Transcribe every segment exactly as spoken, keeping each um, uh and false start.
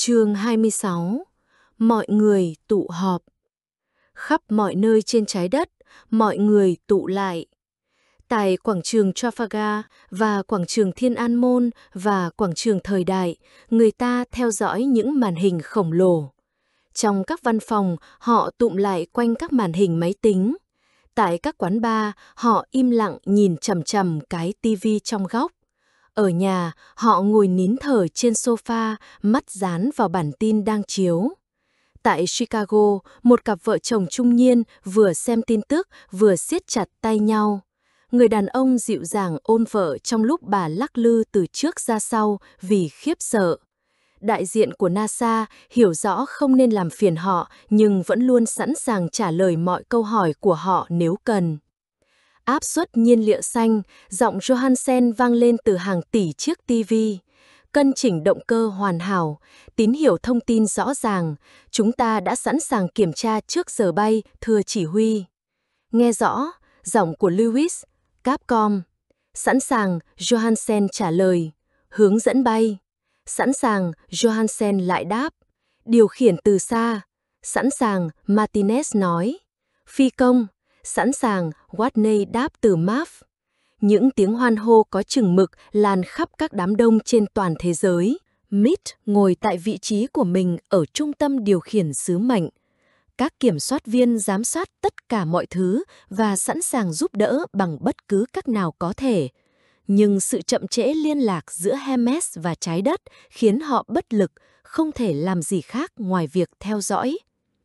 Chương hai mươi sáu. Mọi người tụ họp. Khắp mọi nơi trên trái đất, mọi người tụ lại. Tại quảng trường Trafalgar và quảng trường Thiên An Môn và quảng trường Thời Đại, người ta theo dõi những màn hình khổng lồ. Trong các văn phòng, họ tụm lại quanh các màn hình máy tính. Tại các quán bar, họ im lặng nhìn chằm chằm cái tivi trong góc. Ở nhà, họ ngồi nín thở trên sofa, mắt dán vào bản tin đang chiếu. Tại Chicago, một cặp vợ chồng trung niên vừa xem tin tức vừa siết chặt tay nhau. Người đàn ông dịu dàng ôm vợ trong lúc bà lắc lư từ trước ra sau vì khiếp sợ. Đại diện của NASA hiểu rõ không nên làm phiền họ nhưng vẫn luôn sẵn sàng trả lời mọi câu hỏi của họ nếu cần. Áp suất nhiên liệu xanh, giọng Johansen vang lên từ hàng tỷ chiếc tivi. Cân chỉnh động cơ hoàn hảo, tín hiệu thông tin rõ ràng. Chúng ta đã sẵn sàng kiểm tra trước giờ bay, thưa chỉ huy. Nghe rõ, giọng của Lewis, Capcom. Sẵn sàng, Johansen trả lời. Hướng dẫn bay. Sẵn sàng, Johansen lại đáp. Điều khiển từ xa. Sẵn sàng, Martinez nói. Phi công. Sẵn sàng, Watney đáp từ Maf. Những tiếng hoan hô có chừng mực lan khắp các đám đông trên toàn thế giới. Mitch ngồi tại vị trí của mình ở trung tâm điều khiển sứ mệnh. Các kiểm soát viên giám sát tất cả mọi thứ và sẵn sàng giúp đỡ bằng bất cứ cách nào có thể. Nhưng sự chậm trễ liên lạc giữa Hermes và trái đất khiến họ bất lực, không thể làm gì khác ngoài việc theo dõi.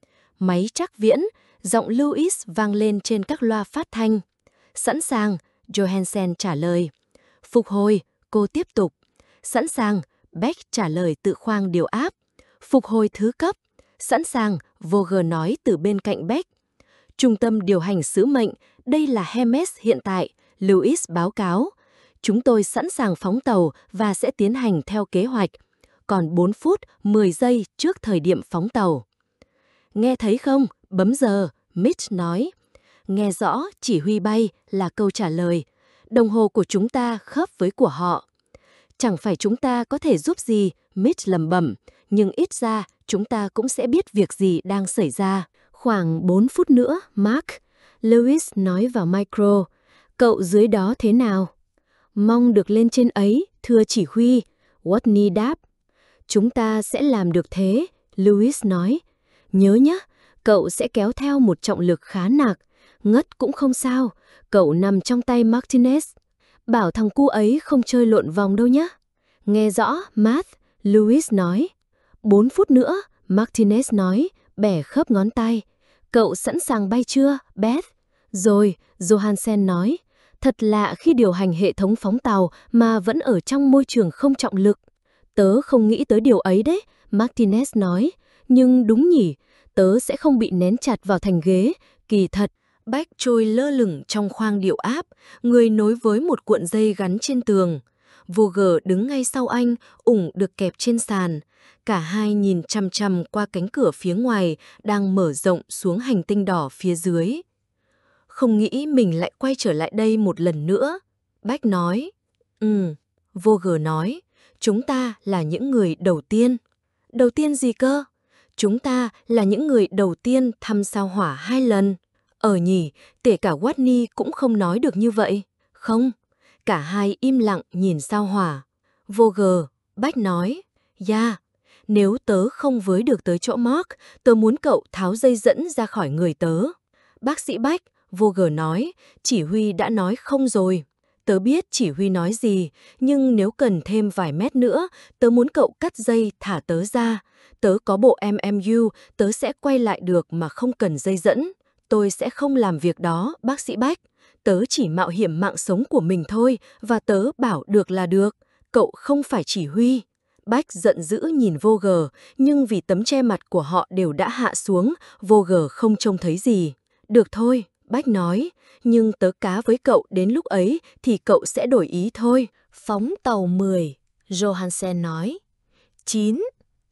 Máy trắc viễn, giọng Louis vang lên trên các loa phát thanh. Sẵn sàng, Johansen trả lời. Phục hồi, cô tiếp tục. Sẵn sàng, Beck trả lời từ khoang điều áp. Phục hồi thứ cấp. Sẵn sàng, Vogel nói từ bên cạnh Beck. Trung tâm điều hành sứ mệnh, đây là Hermes hiện tại, Louis báo cáo. Chúng tôi sẵn sàng phóng tàu và sẽ tiến hành theo kế hoạch. Còn bốn phút, mười giây trước thời điểm phóng tàu. Nghe thấy không? Bấm giờ, Mitch nói. Nghe rõ, chỉ huy bay là câu trả lời. Đồng hồ của chúng ta khớp với của họ. Chẳng phải chúng ta có thể giúp gì, Mitch lẩm bẩm, nhưng ít ra chúng ta cũng sẽ biết việc gì đang xảy ra. Khoảng bốn phút nữa, Mark, Lewis nói vào micro. Cậu dưới đó thế nào? Mong được lên trên ấy, thưa chỉ huy, Watney đáp. Chúng ta sẽ làm được thế, Lewis nói. Nhớ nhé, cậu sẽ kéo theo một trọng lực khá nặng. Ngất cũng không sao, cậu nằm trong tay Martinez. Bảo thằng cu ấy không chơi lộn vòng đâu nhé. Nghe rõ, Matt, Lewis nói. Bốn phút nữa, Martinez nói, bẻ khớp ngón tay. Cậu sẵn sàng bay chưa, Beth? Rồi, Johansen nói. Thật lạ khi điều hành hệ thống phóng tàu mà vẫn ở trong môi trường không trọng lực. Tớ không nghĩ tới điều ấy đấy, Martinez nói. Nhưng đúng nhỉ, tớ sẽ không bị nén chặt vào thành ghế. Kỳ thật, Beck trôi lơ lửng trong khoang điều áp, người nối với một cuộn dây gắn trên tường. Vogel đứng ngay sau anh, ủng được kẹp trên sàn. Cả hai nhìn chằm chằm qua cánh cửa phía ngoài đang mở rộng xuống hành tinh đỏ phía dưới. Không nghĩ mình lại quay trở lại đây một lần nữa, Beck nói. Ừ, Vogel nói, chúng ta là những người đầu tiên. Đầu tiên gì cơ? Chúng ta là những người đầu tiên thăm sao Hỏa hai lần. Ờ nhỉ, kể cả Watney cũng không nói được như vậy. Không, cả hai im lặng nhìn sao Hỏa. Vogel, Beck nói, dạ, yeah, nếu tớ không với được tới chỗ Mark, tớ muốn cậu tháo dây dẫn ra khỏi người tớ. Bác sĩ Beck, Vogel nói, chỉ huy đã nói không rồi. Tớ biết chỉ huy nói gì, nhưng nếu cần thêm vài mét nữa, tớ muốn cậu cắt dây thả tớ ra. Tớ có bộ em em u, tớ sẽ quay lại được mà không cần dây dẫn. Tôi sẽ không làm việc đó, bác sĩ Beck. Tớ chỉ mạo hiểm mạng sống của mình thôi, và tớ bảo được là được. Cậu không phải chỉ huy. Beck giận dữ nhìn Vogel, nhưng vì tấm che mặt của họ đều đã hạ xuống, Vogel không trông thấy gì. Được thôi, Beck nói, nhưng tớ cá với cậu đến lúc ấy thì cậu sẽ đổi ý thôi. Phóng tàu mười, Johansen nói. chín,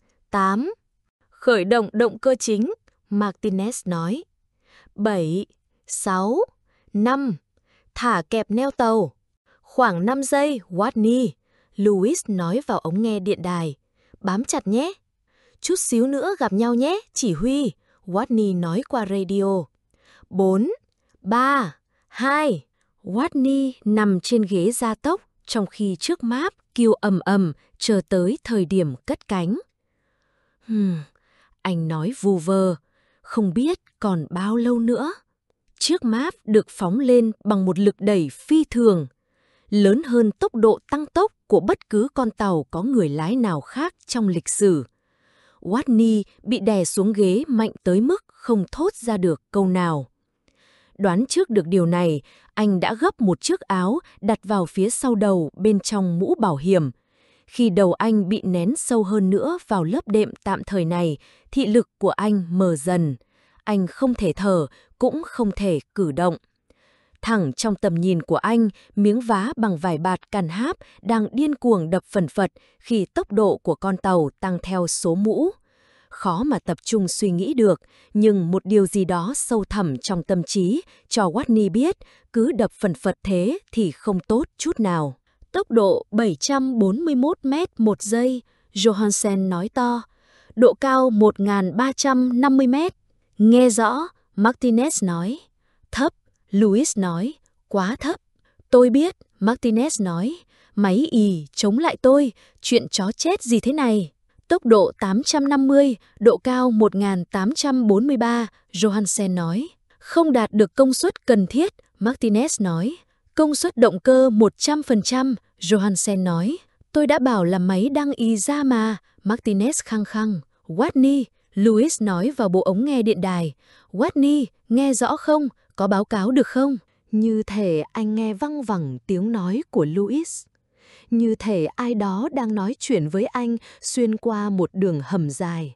tám, khởi động động cơ chính, Martinez nói. bảy, sáu, năm, thả kẹp neo tàu. Khoảng năm giây, Watney, Lewis nói vào ống nghe điện đài. Bám chặt nhé. Chút xíu nữa gặp nhau nhé, chỉ huy, Watney nói qua radio. Bốn, ba, hai, Watney nằm trên ghế gia tốc trong khi chiếc Map kêu ầm ầm chờ tới thời điểm cất cánh. Hmm, anh nói vù vơ, không biết còn bao lâu nữa. Chiếc Map được phóng lên bằng một lực đẩy phi thường, lớn hơn tốc độ tăng tốc của bất cứ con tàu có người lái nào khác trong lịch sử. Watney bị đè xuống ghế mạnh tới mức không thốt ra được câu nào. Đoán trước được điều này, anh đã gấp một chiếc áo đặt vào phía sau đầu bên trong mũ bảo hiểm. Khi đầu anh bị nén sâu hơn nữa vào lớp đệm tạm thời này, thị lực của anh mờ dần. Anh không thể thở, cũng không thể cử động. Thẳng trong tầm nhìn của anh, miếng vá bằng vải bạt cằn háp đang điên cuồng đập phần phật khi tốc độ của con tàu tăng theo số mũ. Khó mà tập trung suy nghĩ được, nhưng một điều gì đó sâu thẳm trong tâm trí cho Watney biết cứ đập phần phật thế thì không tốt chút nào. Tốc độ bảy trăm bốn mươi mốt mét một giây, Johansen nói to. Độ cao một nghìn ba trăm năm mươi mét. Nghe rõ, Martinez nói. Thấp, Louis nói. Quá thấp. Tôi biết, Martinez nói. Máy ì, chống lại tôi, chuyện chó chết gì thế này? Tốc độ tám trăm năm mươi, độ cao một nghìn tám trăm bốn mươi ba, Johansen nói. Không đạt được công suất cần thiết, Martinez nói. Công suất động cơ một trăm phần trăm, Johansen nói. Tôi đã bảo là máy đang ì ra mà, Martinez khăng khăng. Watney, Louis nói vào bộ ống nghe điện đài. Watney, nghe rõ không? Có báo cáo được không? Như thể anh nghe văng vẳng tiếng nói của Louis. Như thể ai đó đang nói chuyện với anh xuyên qua một đường hầm dài.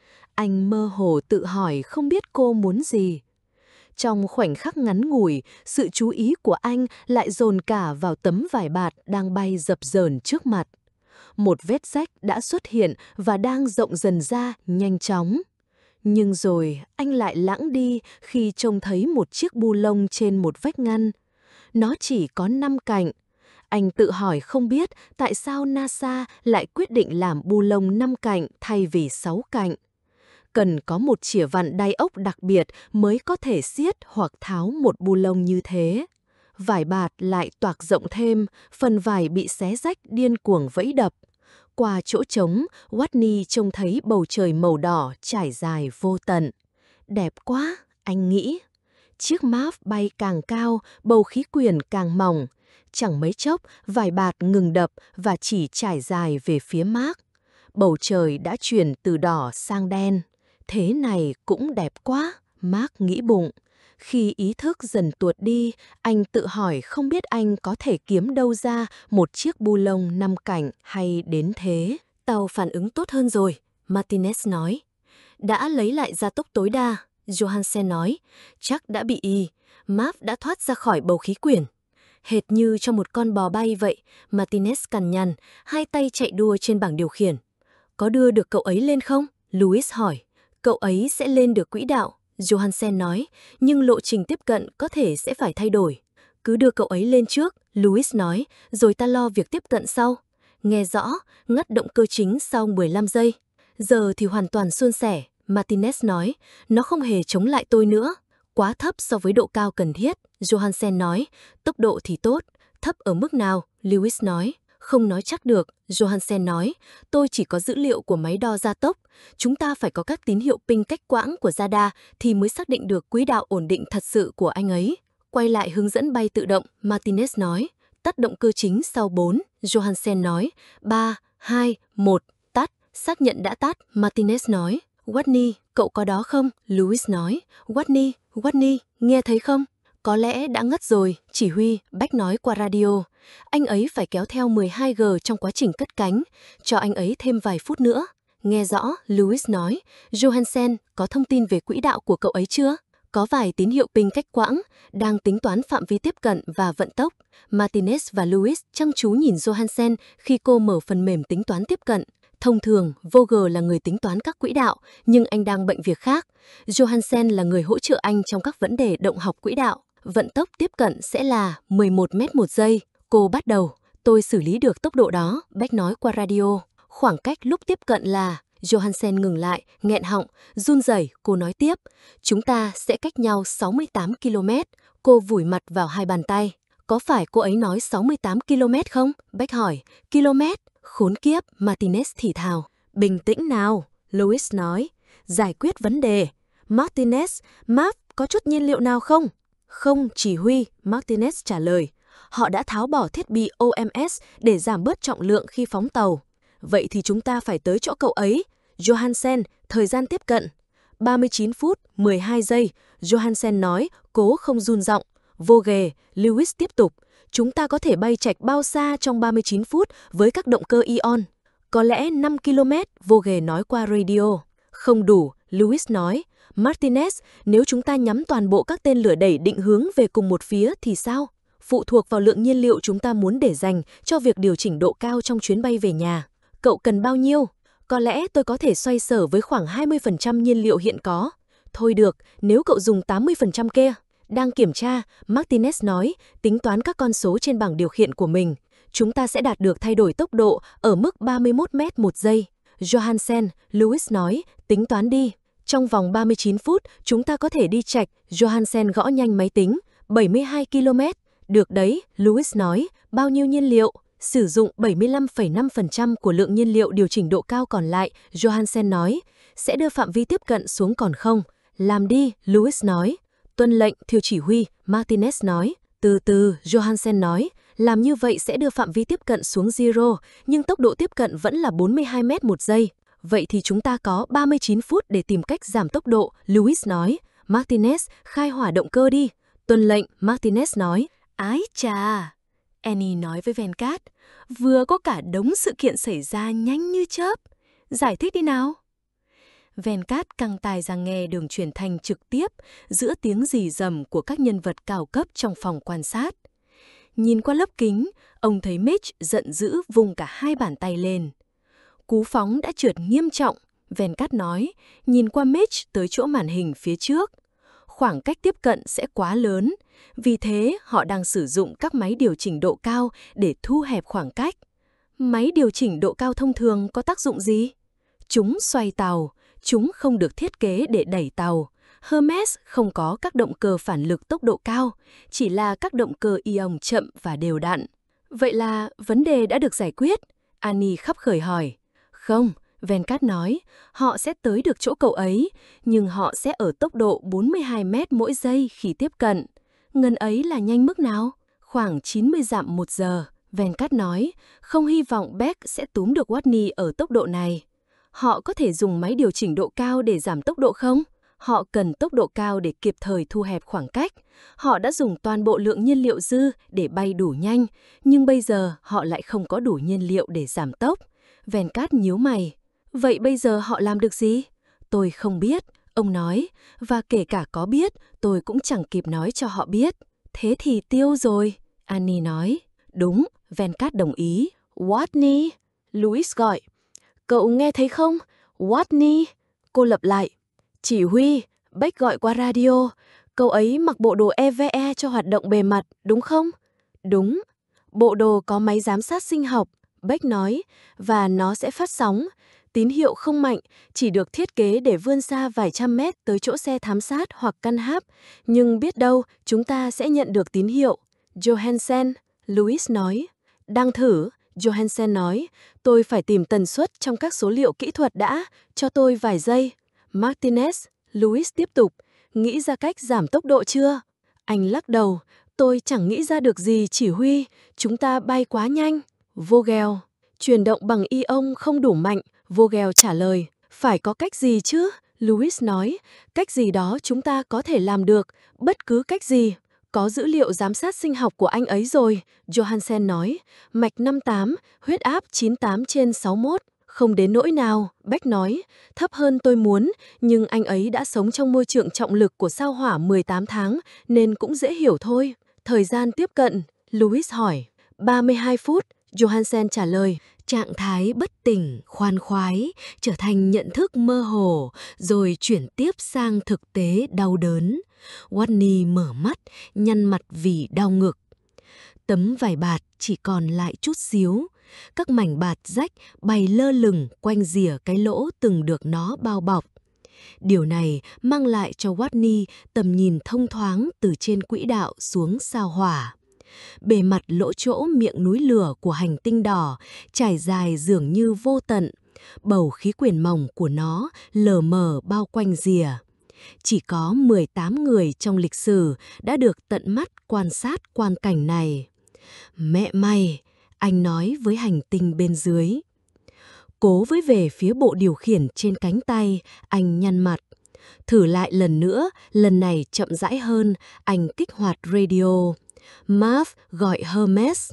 Anh mơ hồ tự hỏi không biết cô muốn gì. Trong khoảnh khắc ngắn ngủi, sự chú ý của anh lại dồn cả vào tấm vải bạt đang bay dập dờn trước mặt. Một vết rách đã xuất hiện và đang rộng dần ra nhanh chóng. Nhưng rồi anh lại lãng đi khi trông thấy một chiếc bu lông trên một vách ngăn. Nó chỉ có năm cạnh. Anh tự hỏi không biết tại sao NASA lại quyết định làm bu lông năm cạnh thay vì sáu cạnh. Cần có một chìa vặn đai ốc đặc biệt mới có thể siết hoặc tháo một bu lông như thế. Vải bạt lại toạc rộng thêm, phần vải bị xé rách điên cuồng vẫy đập. Qua chỗ trống, Watney trông thấy bầu trời màu đỏ trải dài vô tận. Đẹp quá, anh nghĩ. Chiếc Map bay càng cao, bầu khí quyển càng mỏng. Chẳng mấy chốc, vải bạt ngừng đập và chỉ trải dài về phía Mác. Bầu trời đã chuyển từ đỏ sang đen. Thế này cũng đẹp quá, Mác nghĩ bụng. Khi ý thức dần tuột đi, anh tự hỏi không biết anh có thể kiếm đâu ra một chiếc bu lông năm cạnh hay đến thế. Tàu phản ứng tốt hơn rồi, Martinez nói. Đã lấy lại gia tốc tối đa, Johansen nói. Chắc đã bị y, Map đã thoát ra khỏi bầu khí quyển. Hệt như cho một con bò bay vậy, Martinez cằn nhằn, hai tay chạy đua trên bảng điều khiển. Có đưa được cậu ấy lên không? Louis hỏi. Cậu ấy sẽ lên được quỹ đạo, Johansen nói, nhưng lộ trình tiếp cận có thể sẽ phải thay đổi. Cứ đưa cậu ấy lên trước, Louis nói, rồi ta lo việc tiếp cận sau. Nghe rõ, ngắt động cơ chính sau mười lăm giây. Giờ thì hoàn toàn suôn sẻ, Martinez nói, nó không hề chống lại tôi nữa. Quá thấp so với độ cao cần thiết, Johansen nói, tốc độ thì tốt, thấp ở mức nào, Louis nói. Không nói chắc được, Johansen nói, tôi chỉ có dữ liệu của máy đo gia tốc. Chúng ta phải có các tín hiệu ping cách quãng của radar thì mới xác định được quỹ đạo ổn định thật sự của anh ấy. Quay lại hướng dẫn bay tự động, Martinez nói. Tắt động cơ chính sau bốn, Johansen nói. ba, hai, một, tắt, xác nhận đã tắt, Martinez nói. Watney, cậu có đó không? Louis nói. Watney, Watney, nghe thấy không? Có lẽ đã ngất rồi, chỉ huy, Beck nói qua radio. Anh ấy phải kéo theo mười hai G trong quá trình cất cánh, cho anh ấy thêm vài phút nữa. Nghe rõ, Louis nói. Johansen, có thông tin về quỹ đạo của cậu ấy chưa? Có vài tín hiệu ping cách quãng, đang tính toán phạm vi tiếp cận và vận tốc. Martinez và Louis chăm chú nhìn Johansen khi cô mở phần mềm tính toán tiếp cận. Thông thường, Vogel là người tính toán các quỹ đạo, nhưng anh đang bận việc khác. Johansen là người hỗ trợ anh trong các vấn đề động học quỹ đạo. Vận tốc tiếp cận sẽ là mười một mét một giây. Cô bắt đầu. Tôi xử lý được tốc độ đó, Beck nói qua radio. Khoảng cách lúc tiếp cận là Johansen ngừng lại, nghẹn họng, run rẩy, cô nói tiếp. Chúng ta sẽ cách nhau sáu mươi tám ki lô mét. Cô vùi mặt vào hai bàn tay. Có phải cô ấy nói sáu mươi tám ki lô mét không? Beck hỏi. Km? Khốn kiếp, Martinez thì thào. Bình tĩnh nào, Louis nói. Giải quyết vấn đề. Martinez, Marv, có chút nhiên liệu nào không? Không, chỉ huy, Martinez trả lời. Họ đã tháo bỏ thiết bị O M S để giảm bớt trọng lượng khi phóng tàu. Vậy thì chúng ta phải tới chỗ cậu ấy. Johansen, thời gian tiếp cận. ba mươi chín phút, mười hai giây, Johansen nói, cố không run giọng. Vô ghề, Lewis tiếp tục. Chúng ta có thể bay chạch bao xa trong ba mươi chín phút với các động cơ ion? Có lẽ năm ki lô mét, Vô ghề nói qua radio. Không đủ, Lewis nói. Martinez, nếu chúng ta nhắm toàn bộ các tên lửa đẩy định hướng về cùng một phía thì sao? Phụ thuộc vào lượng nhiên liệu chúng ta muốn để dành cho việc điều chỉnh độ cao trong chuyến bay về nhà. Cậu cần bao nhiêu? Có lẽ tôi có thể xoay sở với khoảng hai mươi phần trăm nhiên liệu hiện có. Thôi được, nếu cậu dùng tám mươi phần trăm kia. Đang kiểm tra, Martinez nói, tính toán các con số trên bảng điều khiển của mình. Chúng ta sẽ đạt được thay đổi tốc độ ở mức ba mươi mốt mét một giây. Johansen, Lewis nói, tính toán đi. Trong vòng ba mươi chín phút, chúng ta có thể đi chạch. Johansen gõ nhanh máy tính. bảy mươi hai ki lô mét. Được đấy, Lewis nói, bao nhiêu nhiên liệu? Sử dụng bảy mươi lăm phẩy năm phần trăm của lượng nhiên liệu điều chỉnh độ cao còn lại, Johansen nói, sẽ đưa phạm vi tiếp cận xuống còn không. Làm đi, Lewis nói. Tuân lệnh, thiếu chỉ huy, Martinez nói. Từ từ, Johansen nói, làm như vậy sẽ đưa phạm vi tiếp cận xuống zero, nhưng tốc độ tiếp cận vẫn là bốn mươi hai mét một giây. Vậy thì chúng ta có ba mươi chín phút để tìm cách giảm tốc độ, Lewis nói. Martinez, khai hỏa động cơ đi. Tuân lệnh, Martinez nói. Ái chà, Annie nói với Venkat, vừa có cả đống sự kiện xảy ra nhanh như chớp. Giải thích đi nào. Venkat căng tai ra nghe đường truyền thanh trực tiếp giữa tiếng rì rầm của các nhân vật cao cấp trong phòng quan sát. Nhìn qua lớp kính, ông thấy Mitch giận dữ vung cả hai bàn tay lên. Cú phóng đã trượt nghiêm trọng, Venkat nói, nhìn qua Mitch tới chỗ màn hình phía trước. Khoảng cách tiếp cận sẽ quá lớn, vì thế họ đang sử dụng các máy điều chỉnh độ cao để thu hẹp khoảng cách. Máy điều chỉnh độ cao thông thường có tác dụng gì? Chúng xoay tàu, chúng không được thiết kế để đẩy tàu. Hermes không có các động cơ phản lực tốc độ cao, chỉ là các động cơ ion chậm và đều đặn. Vậy là vấn đề đã được giải quyết? Annie khắp khởi hỏi. Không, Venkat nói, họ sẽ tới được chỗ cậu ấy, nhưng họ sẽ ở tốc độ bốn mươi hai mét mỗi giây khi tiếp cận. Ngân ấy là nhanh mức nào? Khoảng chín mươi dặm một giờ, Venkat nói, không hy vọng Beck sẽ túm được Watney ở tốc độ này. Họ có thể dùng máy điều chỉnh độ cao để giảm tốc độ không? Họ cần tốc độ cao để kịp thời thu hẹp khoảng cách. Họ đã dùng toàn bộ lượng nhiên liệu dư để bay đủ nhanh, nhưng bây giờ họ lại không có đủ nhiên liệu để giảm tốc. Venkat nhíu mày. Vậy bây giờ họ làm được gì? Tôi không biết, ông nói, và kể cả có biết, tôi cũng chẳng kịp nói cho họ biết. Thế thì tiêu rồi, Annie nói. Đúng, Venkat đồng ý. Watney, Louis gọi. Cậu nghe thấy không? Watney, cô lặp lại. Chỉ huy, Beck gọi qua radio. Cậu ấy mặc bộ đồ E V E cho hoạt động bề mặt, đúng không? Đúng. Bộ đồ có máy giám sát sinh học, Beck nói, và nó sẽ phát sóng. Tín hiệu không mạnh, chỉ được thiết kế để vươn xa vài trăm mét tới chỗ xe thám sát hoặc căn háp. Nhưng biết đâu, chúng ta sẽ nhận được tín hiệu. Johansen, Louis nói. Đang thử, Johansen nói. Tôi phải tìm tần suất trong các số liệu kỹ thuật đã, cho tôi vài giây. Martinez, Louis tiếp tục. Nghĩ ra cách giảm tốc độ chưa? Anh lắc đầu. Tôi chẳng nghĩ ra được gì chỉ huy. Chúng ta bay quá nhanh. Vogel. Chuyển động bằng ion không đủ mạnh. Vogel trả lời. Phải có cách gì chứ? Louis nói. Cách gì đó chúng ta có thể làm được. Bất cứ cách gì. Có dữ liệu giám sát sinh học của anh ấy rồi. Johansen nói. Mạch năm mươi tám, huyết áp chín mươi tám trên sáu mươi mốt. Không đến nỗi nào, Beck nói. Thấp hơn tôi muốn, nhưng anh ấy đã sống trong môi trường trọng lực của sao hỏa mười tám tháng, nên cũng dễ hiểu thôi. Thời gian tiếp cận, Louis hỏi. ba mươi hai phút, Johansen trả lời. Trạng thái bất tỉnh, khoan khoái, trở thành nhận thức mơ hồ, rồi chuyển tiếp sang thực tế đau đớn. Watney mở mắt, nhăn mặt vì đau ngực. Tấm vải bạt chỉ còn lại chút xíu. Các mảnh bạt rách bay lơ lửng quanh rìa cái lỗ từng được nó bao bọc. Điều này mang lại cho Watney tầm nhìn thông thoáng từ trên quỹ đạo xuống sao Hỏa. Bề mặt lỗ chỗ miệng núi lửa của hành tinh đỏ trải dài dường như vô tận, bầu khí quyển mỏng của nó lờ mờ bao quanh rìa. Chỉ có mười tám người trong lịch sử đã được tận mắt quan sát quang cảnh này. Mẹ mày, anh nói với hành tinh bên dưới. Cố với về phía bộ điều khiển trên cánh tay, anh nhăn mặt. Thử lại lần nữa, lần này chậm rãi hơn, anh kích hoạt radio. Marv gọi Hermes.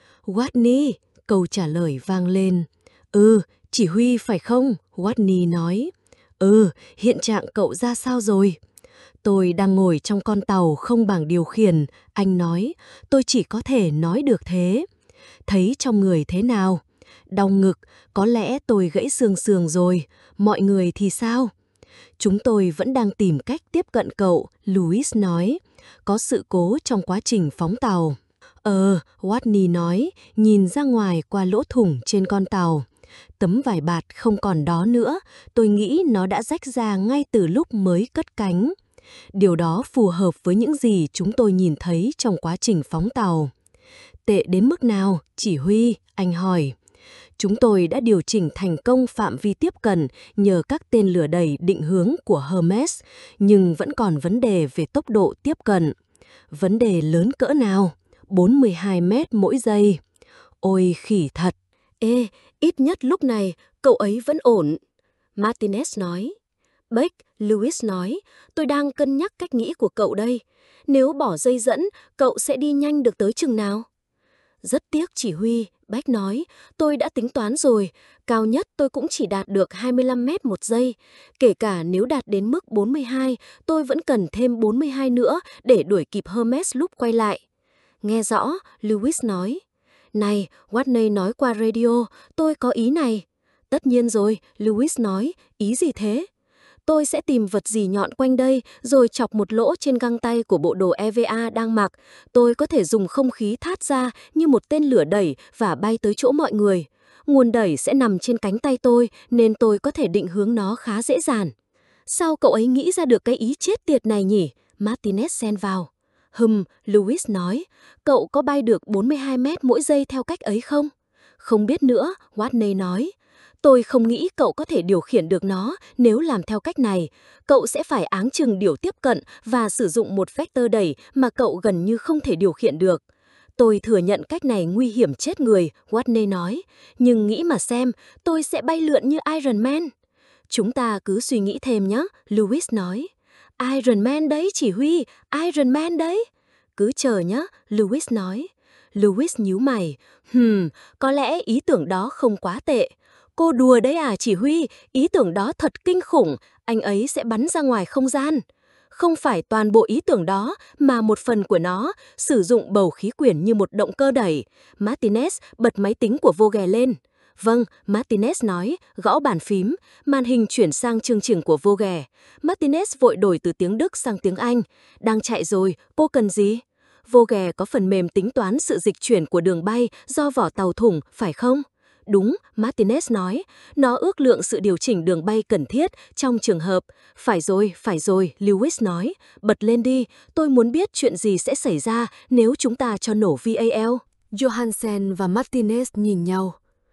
Watney, câu trả lời vang lên. Ừ, chỉ huy phải không? Watney nói. Ừ, hiện trạng cậu ra sao rồi? Tôi đang ngồi trong con tàu không bảng điều khiển, anh nói. Tôi chỉ có thể nói được thế. Thấy trong người thế nào? Đau ngực, có lẽ tôi gãy xương sườn rồi. Mọi người thì sao? Chúng tôi vẫn đang tìm cách tiếp cận cậu, Louis nói. Có sự cố trong quá trình phóng tàu. Ờ, Watney nói, nhìn ra ngoài qua lỗ thủng trên con tàu. Tấm vải bạt không còn đó nữa, tôi nghĩ nó đã rách ra ngay từ lúc mới cất cánh. Điều đó phù hợp với những gì chúng tôi nhìn thấy trong quá trình phóng tàu. Tệ đến mức nào, chỉ huy? Anh hỏi. Chúng tôi đã điều chỉnh thành công phạm vi tiếp cận nhờ các tên lửa đẩy định hướng của Hermes, nhưng vẫn còn vấn đề về tốc độ tiếp cận. Vấn đề lớn cỡ nào? bốn mươi hai mét mỗi giây. Ôi khỉ thật. Ê, ít nhất lúc này, cậu ấy vẫn ổn. Martinez nói. Beck, Louis nói, tôi đang cân nhắc cách nghĩ của cậu đây. Nếu bỏ dây dẫn, cậu sẽ đi nhanh được tới chừng nào? Rất tiếc chỉ huy, Beck nói, tôi đã tính toán rồi, cao nhất tôi cũng chỉ đạt được hai mươi lăm mét một giây. Kể cả nếu đạt đến mức bốn mươi hai, tôi vẫn cần thêm bốn mươi hai nữa để đuổi kịp Hermes lúc quay lại. Nghe rõ, Louis nói. Này, Watney nói qua radio, tôi có ý này. Tất nhiên rồi, Louis nói, ý gì thế? Tôi sẽ tìm vật gì nhọn quanh đây, rồi chọc một lỗ trên găng tay của bộ đồ e vê a đang mặc. Tôi có thể dùng không khí thát ra như một tên lửa đẩy và bay tới chỗ mọi người. Nguồn đẩy sẽ nằm trên cánh tay tôi, nên tôi có thể định hướng nó khá dễ dàng. Sao cậu ấy nghĩ ra được cái ý chết tiệt này nhỉ? Martinez xen vào. Hừm, Louis nói, cậu có bay được bốn mươi hai mét mỗi giây theo cách ấy không? Không biết nữa, Watney nói. Tôi không nghĩ cậu có thể điều khiển được nó nếu làm theo cách này. Cậu sẽ phải áng chừng điều tiếp cận và sử dụng một vector đẩy mà cậu gần như không thể điều khiển được. Tôi thừa nhận cách này nguy hiểm chết người, Watney nói. Nhưng nghĩ mà xem, tôi sẽ bay lượn như Iron Man. Chúng ta cứ suy nghĩ thêm nhé, Louis nói. Iron Man đấy chỉ huy, Iron Man đấy. Cứ chờ nhé, Louis nói. Louis nhíu mày. Hừm, có lẽ ý tưởng đó không quá tệ. Cô đùa đấy à chỉ huy, ý tưởng đó thật kinh khủng, anh ấy sẽ bắn ra ngoài không gian. Không phải toàn bộ ý tưởng đó, mà một phần của nó, sử dụng bầu khí quyển như một động cơ đẩy. Martinez bật máy tính của Vogel lên. Vâng, Martinez nói, gõ bàn phím, màn hình chuyển sang chương trình của Vogel. Martinez vội đổi từ tiếng Đức sang tiếng Anh. Đang chạy rồi, cô cần gì? Vogel có phần mềm tính toán sự dịch chuyển của đường bay do vỏ tàu thủng, phải không? Đúng, Martinez nói, nó ước lượng sự điều chỉnh đường bay cần thiết trong trường hợp. Phải rồi, phải rồi, Lewis nói, bật lên đi, tôi muốn biết chuyện gì sẽ xảy ra nếu chúng ta cho nổ vê a lờ. Johansen và Martinez nhìn nhau.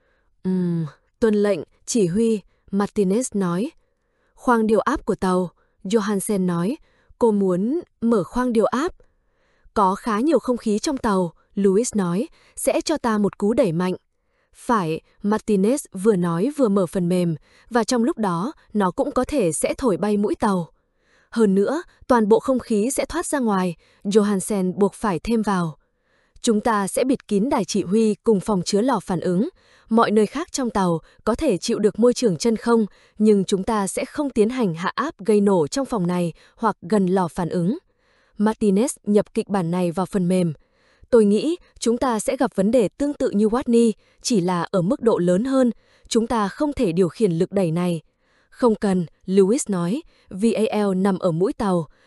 Ừm, tuân lệnh, chỉ huy, Martinez nói. Khoang điều áp của tàu, Johansen nói, cô muốn mở khoang điều áp. Có khá nhiều không khí trong tàu, Louis nói, sẽ cho ta một cú đẩy mạnh. Phải, Martinez vừa nói vừa mở phần mềm, và trong lúc đó, nó cũng có thể sẽ thổi bay mũi tàu. Hơn nữa, toàn bộ không khí sẽ thoát ra ngoài, Johansen buộc phải thêm vào. Chúng ta sẽ bịt kín đài chỉ huy cùng phòng chứa lò phản ứng. Mọi nơi khác trong tàu có thể chịu được môi trường chân không, nhưng chúng ta sẽ không tiến hành hạ áp gây nổ trong phòng này hoặc gần lò phản ứng. Martinez nhập kịch bản này vào phần mềm. Tôi nghĩ chúng ta sẽ gặp vấn đề tương tự như Watney, chỉ là ở mức độ lớn hơn. Chúng ta không thể điều khiển lực đẩy này. Không cần, Louis nói, vê a lờ nằm ở mũi tàu.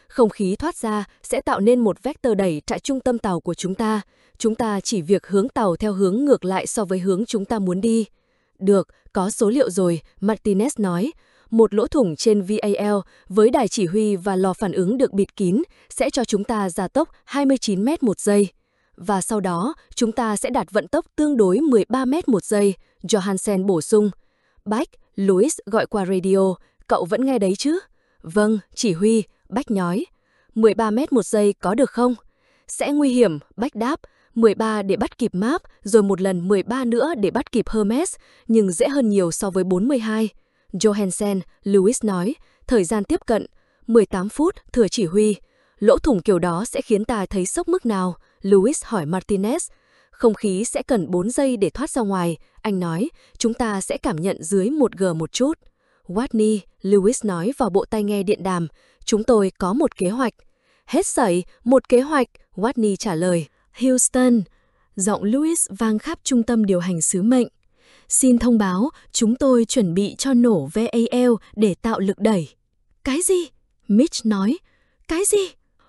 Không khí thoát ra sẽ tạo nên một vector đẩy tại trung tâm tàu của chúng ta. Chúng ta chỉ việc hướng tàu theo hướng ngược lại so với hướng chúng ta muốn đi. Được, có số liệu rồi, Martinez nói. Một lỗ thủng trên vê a lờ với đài chỉ huy và lò phản ứng được bịt kín sẽ cho chúng ta gia tốc hai mươi chín mét một giây. Và sau đó, chúng ta sẽ đạt vận tốc tương đối mười ba mét một giây, Johansen bổ sung. Bách, Louis gọi qua radio, cậu vẫn nghe đấy chứ? Vâng, chỉ huy, Bách nói. mười ba mét một giây có được không? Sẽ nguy hiểm, Bách đáp. mười ba để bắt kịp Map, rồi một lần mười ba nữa để bắt kịp Hermes, nhưng dễ hơn nhiều so với bốn mươi hai. Johansen, Louis nói, thời gian tiếp cận, mười tám phút, thưa chỉ huy. Lỗ thủng kiểu đó sẽ khiến ta thấy sốc mức nào? Louis hỏi Martinez. Không khí sẽ cần bốn giây để thoát ra ngoài, anh nói, chúng ta sẽ cảm nhận dưới một gờ một chút. Watney, Louis nói vào bộ tai nghe điện đàm, chúng tôi có một kế hoạch. Hết sảy, một kế hoạch, Watney trả lời. Houston, giọng Louis vang khắp trung tâm điều hành sứ mệnh. Xin thông báo, chúng tôi chuẩn bị cho nổ vê a lờ để tạo lực đẩy. Cái gì? Mitch nói. Cái gì?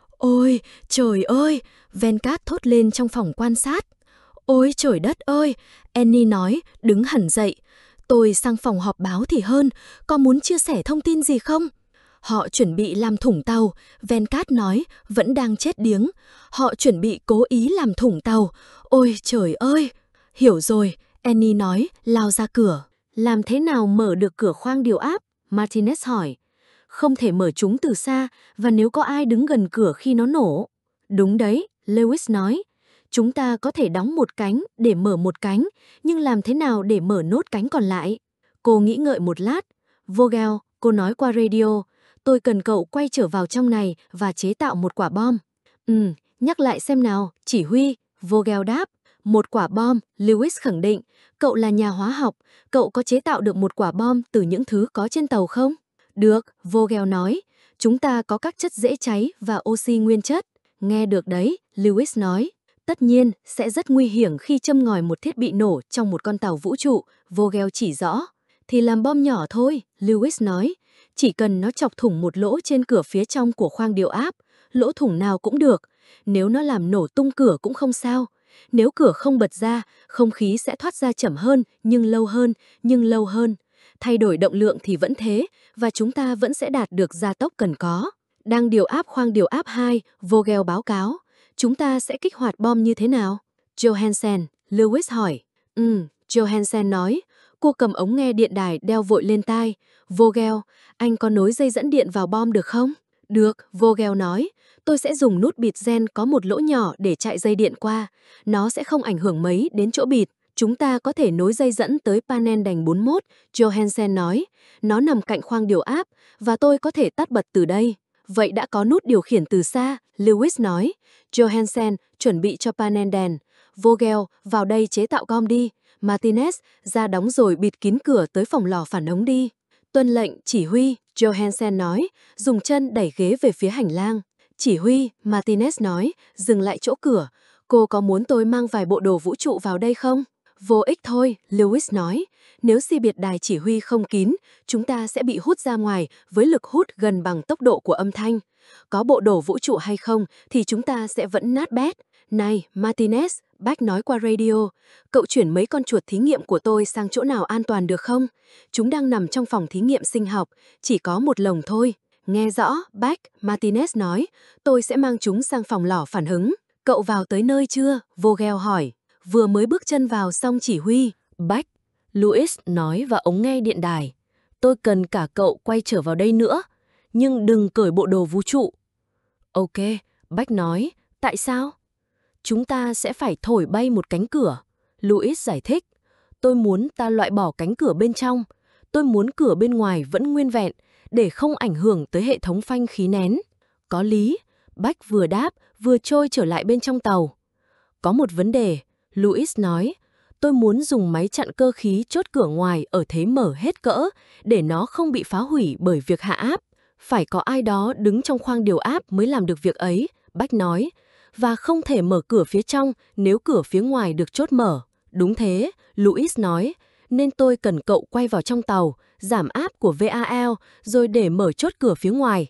Ôi, trời ơi, Venkat thốt lên trong phòng quan sát. Ôi trời đất ơi, Annie nói, đứng hẳn dậy. Tôi sang phòng họp báo thì hơn, có muốn chia sẻ thông tin gì không? Họ chuẩn bị làm thủng tàu, Venkat nói, vẫn đang chết điếng. Họ chuẩn bị cố ý làm thủng tàu. Ôi trời ơi! Hiểu rồi, Annie nói, lao ra cửa. Làm thế nào mở được cửa khoang điều áp? Martinez hỏi. Không thể mở chúng từ xa, và nếu có ai đứng gần cửa khi nó nổ. Đúng đấy, Lewis nói. Chúng ta có thể đóng một cánh để mở một cánh, nhưng làm thế nào để mở nốt cánh còn lại? Cô nghĩ ngợi một lát. Vogel, cô nói qua radio, tôi cần cậu quay trở vào trong này và chế tạo một quả bom. Ừ, nhắc lại xem nào, chỉ huy, Vogel đáp. Một quả bom, Lewis khẳng định. Cậu là nhà hóa học, cậu có chế tạo được một quả bom từ những thứ có trên tàu không? Được, Vogel nói. Chúng ta có các chất dễ cháy và oxy nguyên chất. Nghe được đấy, Lewis nói. Tất nhiên, sẽ rất nguy hiểm khi châm ngòi một thiết bị nổ trong một con tàu vũ trụ, Vogel chỉ rõ. Thì làm bom nhỏ thôi, Lewis nói. Chỉ cần nó chọc thủng một lỗ trên cửa phía trong của khoang điều áp, lỗ thủng nào cũng được. Nếu nó làm nổ tung cửa cũng không sao. Nếu cửa không bật ra, không khí sẽ thoát ra chậm hơn, nhưng lâu hơn, nhưng lâu hơn. Thay đổi động lượng thì vẫn thế, và chúng ta vẫn sẽ đạt được gia tốc cần có. Đang điều áp khoang điều áp hai, Vogel báo cáo. Chúng ta sẽ kích hoạt bom như thế nào? Johansen, Lewis hỏi. Ừ, Johansen nói. Cô cầm ống nghe điện đài đeo vội lên tai. Vogel, anh có nối dây dẫn điện vào bom được không? Được, Vogel nói. Tôi sẽ dùng nút bịt gen có một lỗ nhỏ để chạy dây điện qua. Nó sẽ không ảnh hưởng mấy đến chỗ bịt. Chúng ta có thể nối dây dẫn tới panel đành bốn mươi mốt, Johansen nói. Nó nằm cạnh khoang điều áp, và tôi có thể tắt bật từ đây. Vậy đã có nút điều khiển từ xa, Lewis nói. Johansen, chuẩn bị cho panel đèn. Vogel, vào đây chế tạo gom đi. Martinez, ra đóng rồi bịt kín cửa tới phòng lò phản ứng đi. Tuân lệnh, chỉ huy, Johansen nói, dùng chân đẩy ghế về phía hành lang. Chỉ huy, Martinez nói, dừng lại chỗ cửa. Cô có muốn tôi mang vài bộ đồ vũ trụ vào đây không? Vô ích thôi, Lewis nói. Nếu xi biệt đài chỉ huy không kín, chúng ta sẽ bị hút ra ngoài với lực hút gần bằng tốc độ của âm thanh. Có bộ đồ vũ trụ hay không thì chúng ta sẽ vẫn nát bét. Này, Martinez, Bách nói qua radio, cậu chuyển mấy con chuột thí nghiệm của tôi sang chỗ nào an toàn được không? Chúng đang nằm trong phòng thí nghiệm sinh học, chỉ có một lồng thôi. Nghe rõ, Bách, Martinez nói, tôi sẽ mang chúng sang phòng lò phản ứng. Cậu vào tới nơi chưa? Vogel hỏi. Vừa mới bước chân vào xong chỉ huy. Bách, Louis nói vào ống nghe điện đài. Tôi cần cả cậu quay trở vào đây nữa, nhưng đừng cởi bộ đồ vũ trụ. Ok, Bách nói, tại sao? Chúng ta sẽ phải thổi bay một cánh cửa. Louis giải thích. Tôi muốn ta loại bỏ cánh cửa bên trong. Tôi muốn cửa bên ngoài vẫn nguyên vẹn, để không ảnh hưởng tới hệ thống phanh khí nén. Có lý, Bách vừa đáp, vừa trôi trở lại bên trong tàu. Có một vấn đề, Louis nói. Tôi muốn dùng máy chặn cơ khí chốt cửa ngoài ở thế mở hết cỡ, để nó không bị phá hủy bởi việc hạ áp. Phải có ai đó đứng trong khoang điều áp mới làm được việc ấy, Bách nói. Và không thể mở cửa phía trong nếu cửa phía ngoài được chốt mở. Đúng thế, Louis nói. Nên tôi cần cậu quay vào trong tàu, giảm áp của vê a lờ, rồi để mở chốt cửa phía ngoài.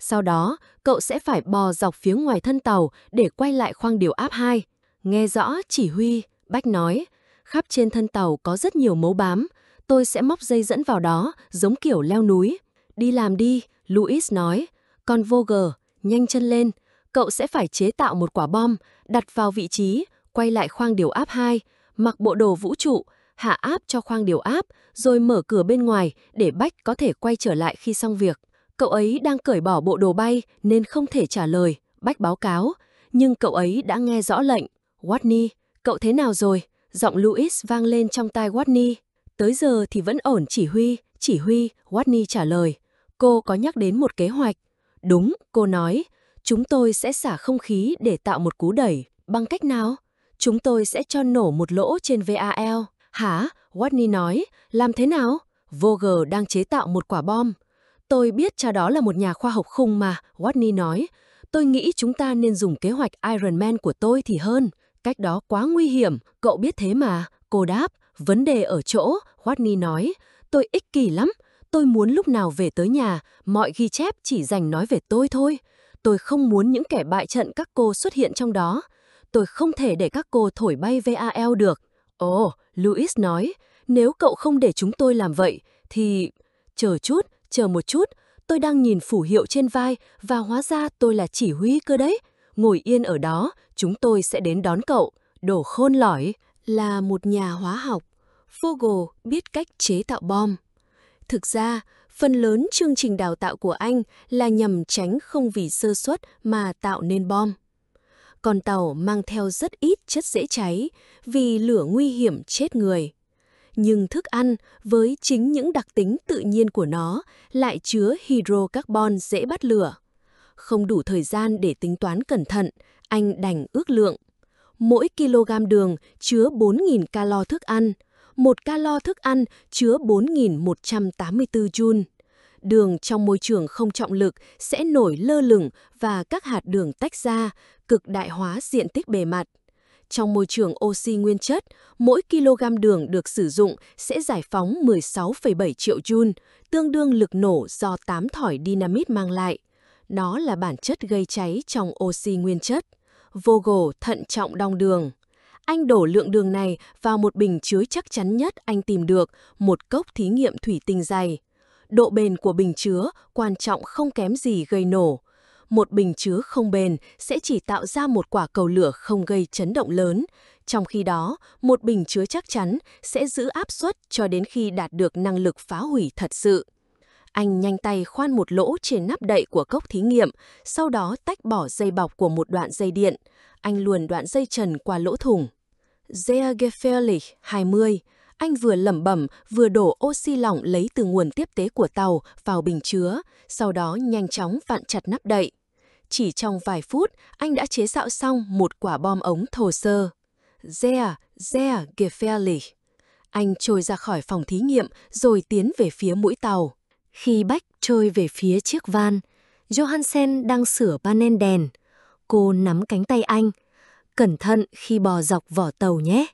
Sau đó, cậu sẽ phải bò dọc phía ngoài thân tàu để quay lại khoang điều áp hai. Nghe rõ, chỉ huy, Bách nói. Khắp trên thân tàu có rất nhiều mấu bám. Tôi sẽ móc dây dẫn vào đó, giống kiểu leo núi. Đi làm đi, Louis nói. Còn Vogel, nhanh chân lên. Cậu sẽ phải chế tạo một quả bom, đặt vào vị trí, quay lại khoang điều áp hai, mặc bộ đồ vũ trụ, hạ áp cho khoang điều áp, rồi mở cửa bên ngoài để Bách có thể quay trở lại khi xong việc. Cậu ấy đang cởi bỏ bộ đồ bay nên không thể trả lời, Bách báo cáo. Nhưng cậu ấy đã nghe rõ lệnh. Watney, cậu thế nào rồi? Giọng Louis vang lên trong tai Watney. Tới giờ thì vẫn ổn chỉ huy, chỉ huy, Watney trả lời. Cô có nhắc đến một kế hoạch. Đúng, cô nói. Chúng tôi sẽ xả không khí để tạo một cú đẩy. Bằng cách nào? Chúng tôi sẽ cho nổ một lỗ trên vê a lờ. Hả? Watney nói. Làm thế nào? Vogel đang chế tạo một quả bom. Tôi biết cha đó là một nhà khoa học khùng mà, Watney nói. Tôi nghĩ chúng ta nên dùng kế hoạch Iron Man của tôi thì hơn. Cách đó quá nguy hiểm, cậu biết thế mà. Cô đáp. Vấn đề ở chỗ, Watney nói. Tôi ích kỷ lắm. Tôi muốn lúc nào về tới nhà, mọi ghi chép chỉ dành nói về tôi thôi. Tôi không muốn những kẻ bại trận các cô xuất hiện trong đó. Tôi không thể để các cô thổi bay vê a lờ được. Ồ, Louis nói, nếu cậu không để chúng tôi làm vậy, thì... Chờ chút, chờ một chút, tôi đang nhìn phù hiệu trên vai và hóa ra tôi là chỉ huy cơ đấy. Ngồi yên ở đó, chúng tôi sẽ đến đón cậu. Đồ khôn lỏi, là một nhà hóa học. Vogel biết cách chế tạo bom. Thực ra, phần lớn chương trình đào tạo của anh là nhằm tránh không vì sơ suất mà tạo nên bom. Con tàu mang theo rất ít chất dễ cháy vì lửa nguy hiểm chết người. Nhưng thức ăn với chính những đặc tính tự nhiên của nó lại chứa hydrocarbon dễ bắt lửa. Không đủ thời gian để tính toán cẩn thận, anh đành ước lượng. Mỗi kg đường chứa bốn nghìn calo thức ăn, một calo thức ăn chứa bốn nghìn một trăm tám mươi tư joule. Đường trong môi trường không trọng lực sẽ nổi lơ lửng và các hạt đường tách ra, cực đại hóa diện tích bề mặt. Trong môi trường oxy nguyên chất, mỗi kg đường được sử dụng sẽ giải phóng mười sáu phẩy bảy triệu joule, tương đương lực nổ do tám thỏi dynamit mang lại. Nó là bản chất gây cháy trong oxy nguyên chất. Vogel thận trọng đong đường. Anh đổ lượng đường này vào một bình chứa chắc chắn nhất anh tìm được, một cốc thí nghiệm thủy tinh dày. Độ bền của bình chứa quan trọng không kém gì gây nổ. Một bình chứa không bền sẽ chỉ tạo ra một quả cầu lửa không gây chấn động lớn. Trong khi đó, một bình chứa chắc chắn sẽ giữ áp suất cho đến khi đạt được năng lực phá hủy thật sự. Anh nhanh tay khoan một lỗ trên nắp đậy của cốc thí nghiệm, sau đó tách bỏ dây bọc của một đoạn dây điện. Anh luồn đoạn dây trần qua lỗ thủng. Sehr gefährlich hai mươi. Anh vừa lẩm bẩm vừa đổ oxy lỏng lấy từ nguồn tiếp tế của tàu vào bình chứa, sau đó nhanh chóng vặn chặt nắp đậy. Chỉ trong vài phút, anh đã chế tạo xong một quả bom ống thô sơ. Sehr, sehr gefährlich. Anh trôi ra khỏi phòng thí nghiệm rồi tiến về phía mũi tàu. Khi Bách trôi về phía chiếc van, Johansen đang sửa panel đèn. Cô nắm cánh tay anh. Cẩn thận khi bò dọc vỏ tàu nhé.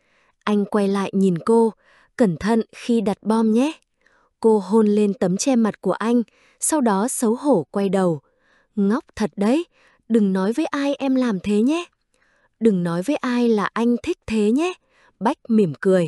Anh quay lại nhìn cô. Cẩn thận khi đặt bom nhé. Cô hôn lên tấm che mặt của anh, sau đó xấu hổ quay đầu. Ngốc thật đấy, đừng nói với ai em làm thế nhé. Đừng nói với ai là anh thích thế nhé. Bách mỉm cười.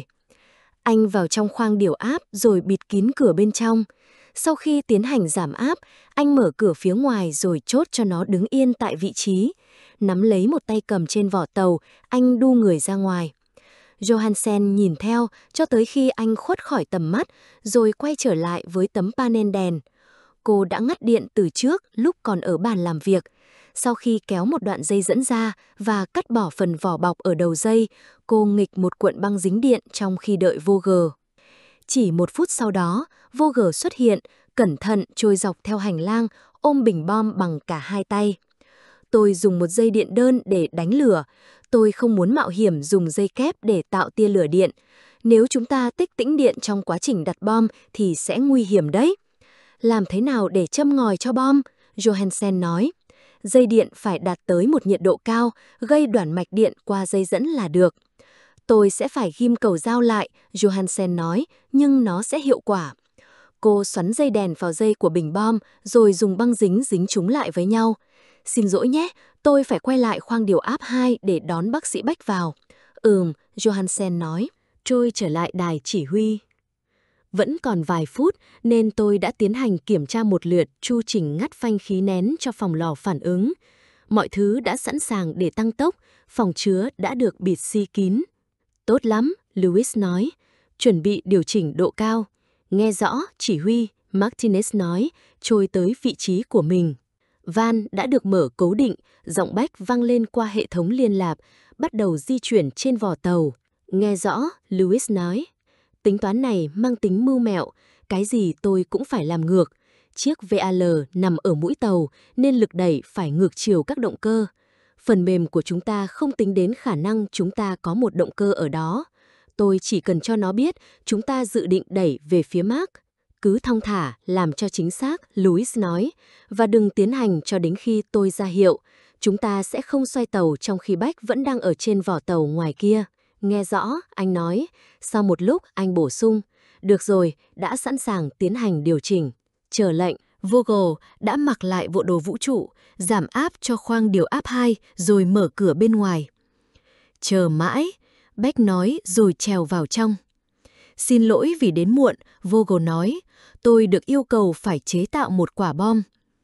Anh vào trong khoang điều áp rồi bịt kín cửa bên trong. Sau khi tiến hành giảm áp, anh mở cửa phía ngoài rồi chốt cho nó đứng yên tại vị trí. Nắm lấy một tay cầm trên vỏ tàu, anh đu người ra ngoài. Johansen nhìn theo cho tới khi anh khuất khỏi tầm mắt, rồi quay trở lại với tấm panel đèn. Cô đã ngắt điện từ trước lúc còn ở bàn làm việc. Sau khi kéo một đoạn dây dẫn ra và cắt bỏ phần vỏ bọc ở đầu dây, cô nghịch một cuộn băng dính điện trong khi đợi Vogel. Chỉ một phút sau đó, Vogel xuất hiện, cẩn thận trôi dọc theo hành lang, ôm bình bom bằng cả hai tay. Tôi dùng một dây điện đơn để đánh lửa. Tôi không muốn mạo hiểm dùng dây kép để tạo tia lửa điện. Nếu chúng ta tích tĩnh điện trong quá trình đặt bom thì sẽ nguy hiểm đấy. Làm thế nào để châm ngòi cho bom? Johansen nói. Dây điện phải đạt tới một nhiệt độ cao, gây đoản mạch điện qua dây dẫn là được. Tôi sẽ phải ghim cầu dao lại, Johansen nói, nhưng nó sẽ hiệu quả. Cô xoắn dây đèn vào dây của bình bom, rồi dùng băng dính dính chúng lại với nhau. Xin lỗi nhé, tôi phải quay lại khoang điều áp hai để đón bác sĩ Beck vào. Ừm, Johansen nói, trôi trở lại đài chỉ huy. Vẫn còn vài phút nên tôi đã tiến hành kiểm tra một lượt chu trình ngắt phanh khí nén cho phòng lò phản ứng. Mọi thứ đã sẵn sàng để tăng tốc, phòng chứa đã được bịt xi kín. Tốt lắm, Lewis nói, chuẩn bị điều chỉnh độ cao. Nghe rõ, chỉ huy, Martinez nói, trôi tới vị trí của mình. Van đã được mở cố định, giọng Beck vang lên qua hệ thống liên lạc, bắt đầu di chuyển trên vỏ tàu. Nghe rõ, Lewis nói. Tính toán này mang tính mưu mẹo, cái gì tôi cũng phải làm ngược. Chiếc vê a lờ nằm ở mũi tàu nên lực đẩy phải ngược chiều các động cơ. Phần mềm của chúng ta không tính đến khả năng chúng ta có một động cơ ở đó. Tôi chỉ cần cho nó biết chúng ta dự định đẩy về phía Mark. Cứ thong thả, làm cho chính xác, Louis nói, và đừng tiến hành cho đến khi tôi ra hiệu. Chúng ta sẽ không xoay tàu trong khi Beck vẫn đang ở trên vỏ tàu ngoài kia. Nghe rõ, anh nói. Sau một lúc, anh bổ sung. Được rồi, đã sẵn sàng tiến hành điều chỉnh. Chờ lệnh, Vogel đã mặc lại bộ đồ vũ trụ, giảm áp cho khoang điều áp hai rồi mở cửa bên ngoài. Chờ mãi, Beck nói rồi trèo vào trong. Xin lỗi vì đến muộn, Vogel nói. Tôi được yêu cầu phải chế tạo một quả bom.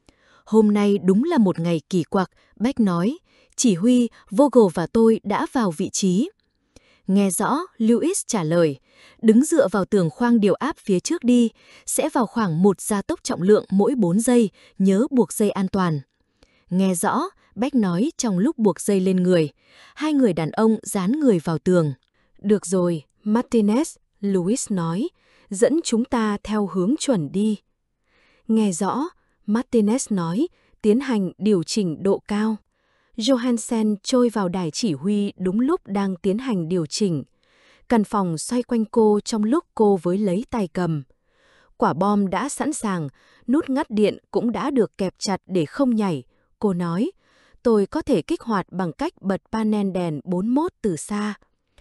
Hôm nay đúng là một ngày kỳ quặc, Beck nói. Chỉ huy, Vogel và tôi đã vào vị trí. Nghe rõ, Lewis trả lời. Đứng dựa vào tường khoang điều áp phía trước đi, sẽ vào khoảng một gia tốc trọng lượng mỗi bốn giây, nhớ buộc dây an toàn. Nghe rõ, Beck nói trong lúc buộc dây lên người. Hai người đàn ông dán người vào tường. Được rồi, Martinez, Lewis nói, dẫn chúng ta theo hướng chuẩn đi. Nghe rõ, Martinez nói, tiến hành điều chỉnh độ cao. Johansen trôi vào đài chỉ huy đúng lúc đang tiến hành điều chỉnh. Căn phòng xoay quanh cô trong lúc cô với lấy tay cầm. Quả bom đã sẵn sàng, nút ngắt điện cũng đã được kẹp chặt để không nhảy. Cô nói, tôi có thể kích hoạt bằng cách bật panel đèn bốn mươi mốt từ xa.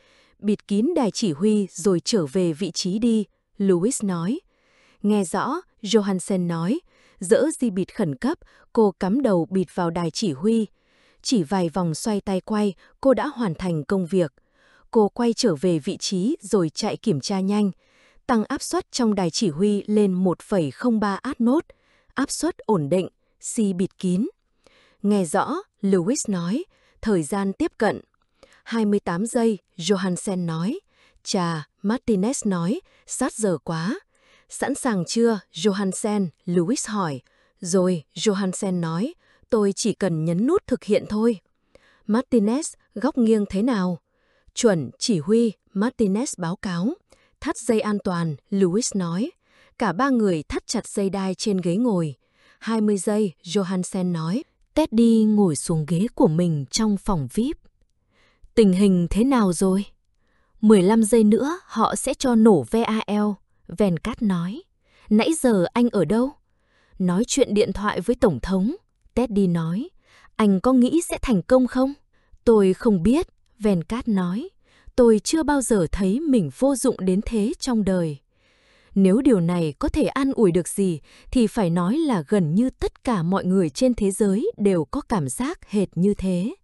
Bịt kín đài chỉ huy rồi trở về vị trí đi, Lewis nói. Nghe rõ, Johansen nói, dỡ di bịt khẩn cấp, cô cắm đầu bịt vào đài chỉ huy. Chỉ vài vòng xoay tay quay, cô đã hoàn thành công việc. Cô quay trở về vị trí rồi chạy kiểm tra nhanh. Tăng áp suất trong đài chỉ huy lên một phẩy không ba atmos. Áp suất ổn định, xi bịt kín. Nghe rõ, Lewis nói, thời gian tiếp cận. hai mươi tám giây, Johansen nói. Chà, Martinez nói, sát giờ quá. Sẵn sàng chưa, Johansen? Lewis hỏi. Rồi, Johansen nói, tôi chỉ cần nhấn nút thực hiện thôi. Martinez, góc nghiêng thế nào? Chuẩn, chỉ huy, Martinez báo cáo. Thắt dây an toàn, Lewis nói. Cả ba người thắt chặt dây đai trên ghế ngồi. hai mươi giây, Johansen nói. Teddy ngồi xuống ghế của mình trong phòng vi ai pi. Tình hình thế nào rồi? mười lăm giây nữa họ sẽ cho nổ vê a lờ, Venkat nói. Nãy giờ anh ở đâu? Nói chuyện điện thoại với Tổng thống, Teddy nói. Anh có nghĩ sẽ thành công không? Tôi không biết, Venkat nói. Tôi chưa bao giờ thấy mình vô dụng đến thế trong đời. Nếu điều này có thể an ủi được gì, thì phải nói là gần như tất cả mọi người trên thế giới đều có cảm giác hệt như thế.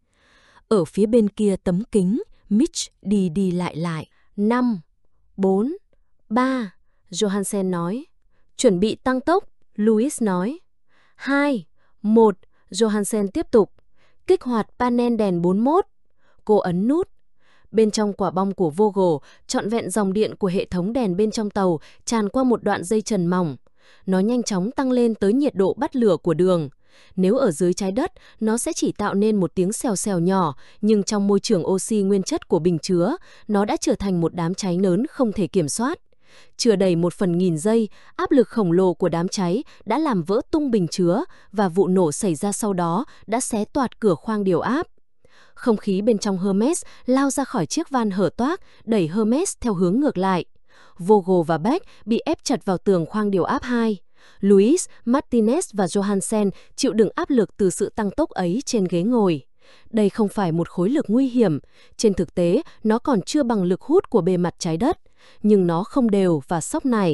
Ở phía bên kia tấm kính, Mitch đi đi lại lại. Năm, bốn, ba, Johansen nói. Chuẩn bị tăng tốc, Lewis nói. Hai, một, Johansen tiếp tục. Kích hoạt panel đèn bốn mươi mốt. Cô ấn nút. Bên trong quả bom của Vogel, trọn vẹn dòng điện của hệ thống đèn bên trong tàu tràn qua một đoạn dây chuyền mỏng. Nó nhanh chóng tăng lên tới nhiệt độ bắt lửa của đường. Nếu ở dưới trái đất, nó sẽ chỉ tạo nên một tiếng xèo xèo nhỏ, nhưng trong môi trường oxy nguyên chất của bình chứa, nó đã trở thành một đám cháy lớn không thể kiểm soát. Chưa đầy một phần nghìn giây, áp lực khổng lồ của đám cháy đã làm vỡ tung bình chứa và vụ nổ xảy ra sau đó đã xé toạc cửa khoang điều áp. Không khí bên trong Hermes lao ra khỏi chiếc van hở toác, đẩy Hermes theo hướng ngược lại. Vogel và Beck bị ép chặt vào tường khoang điều áp hai. Louis, Martinez và Johansen chịu đựng áp lực từ sự tăng tốc ấy trên ghế ngồi. Đây không phải một khối lực nguy hiểm. Trên thực tế, nó còn chưa bằng lực hút của bề mặt trái đất. Nhưng nó không đều và sóc nảy.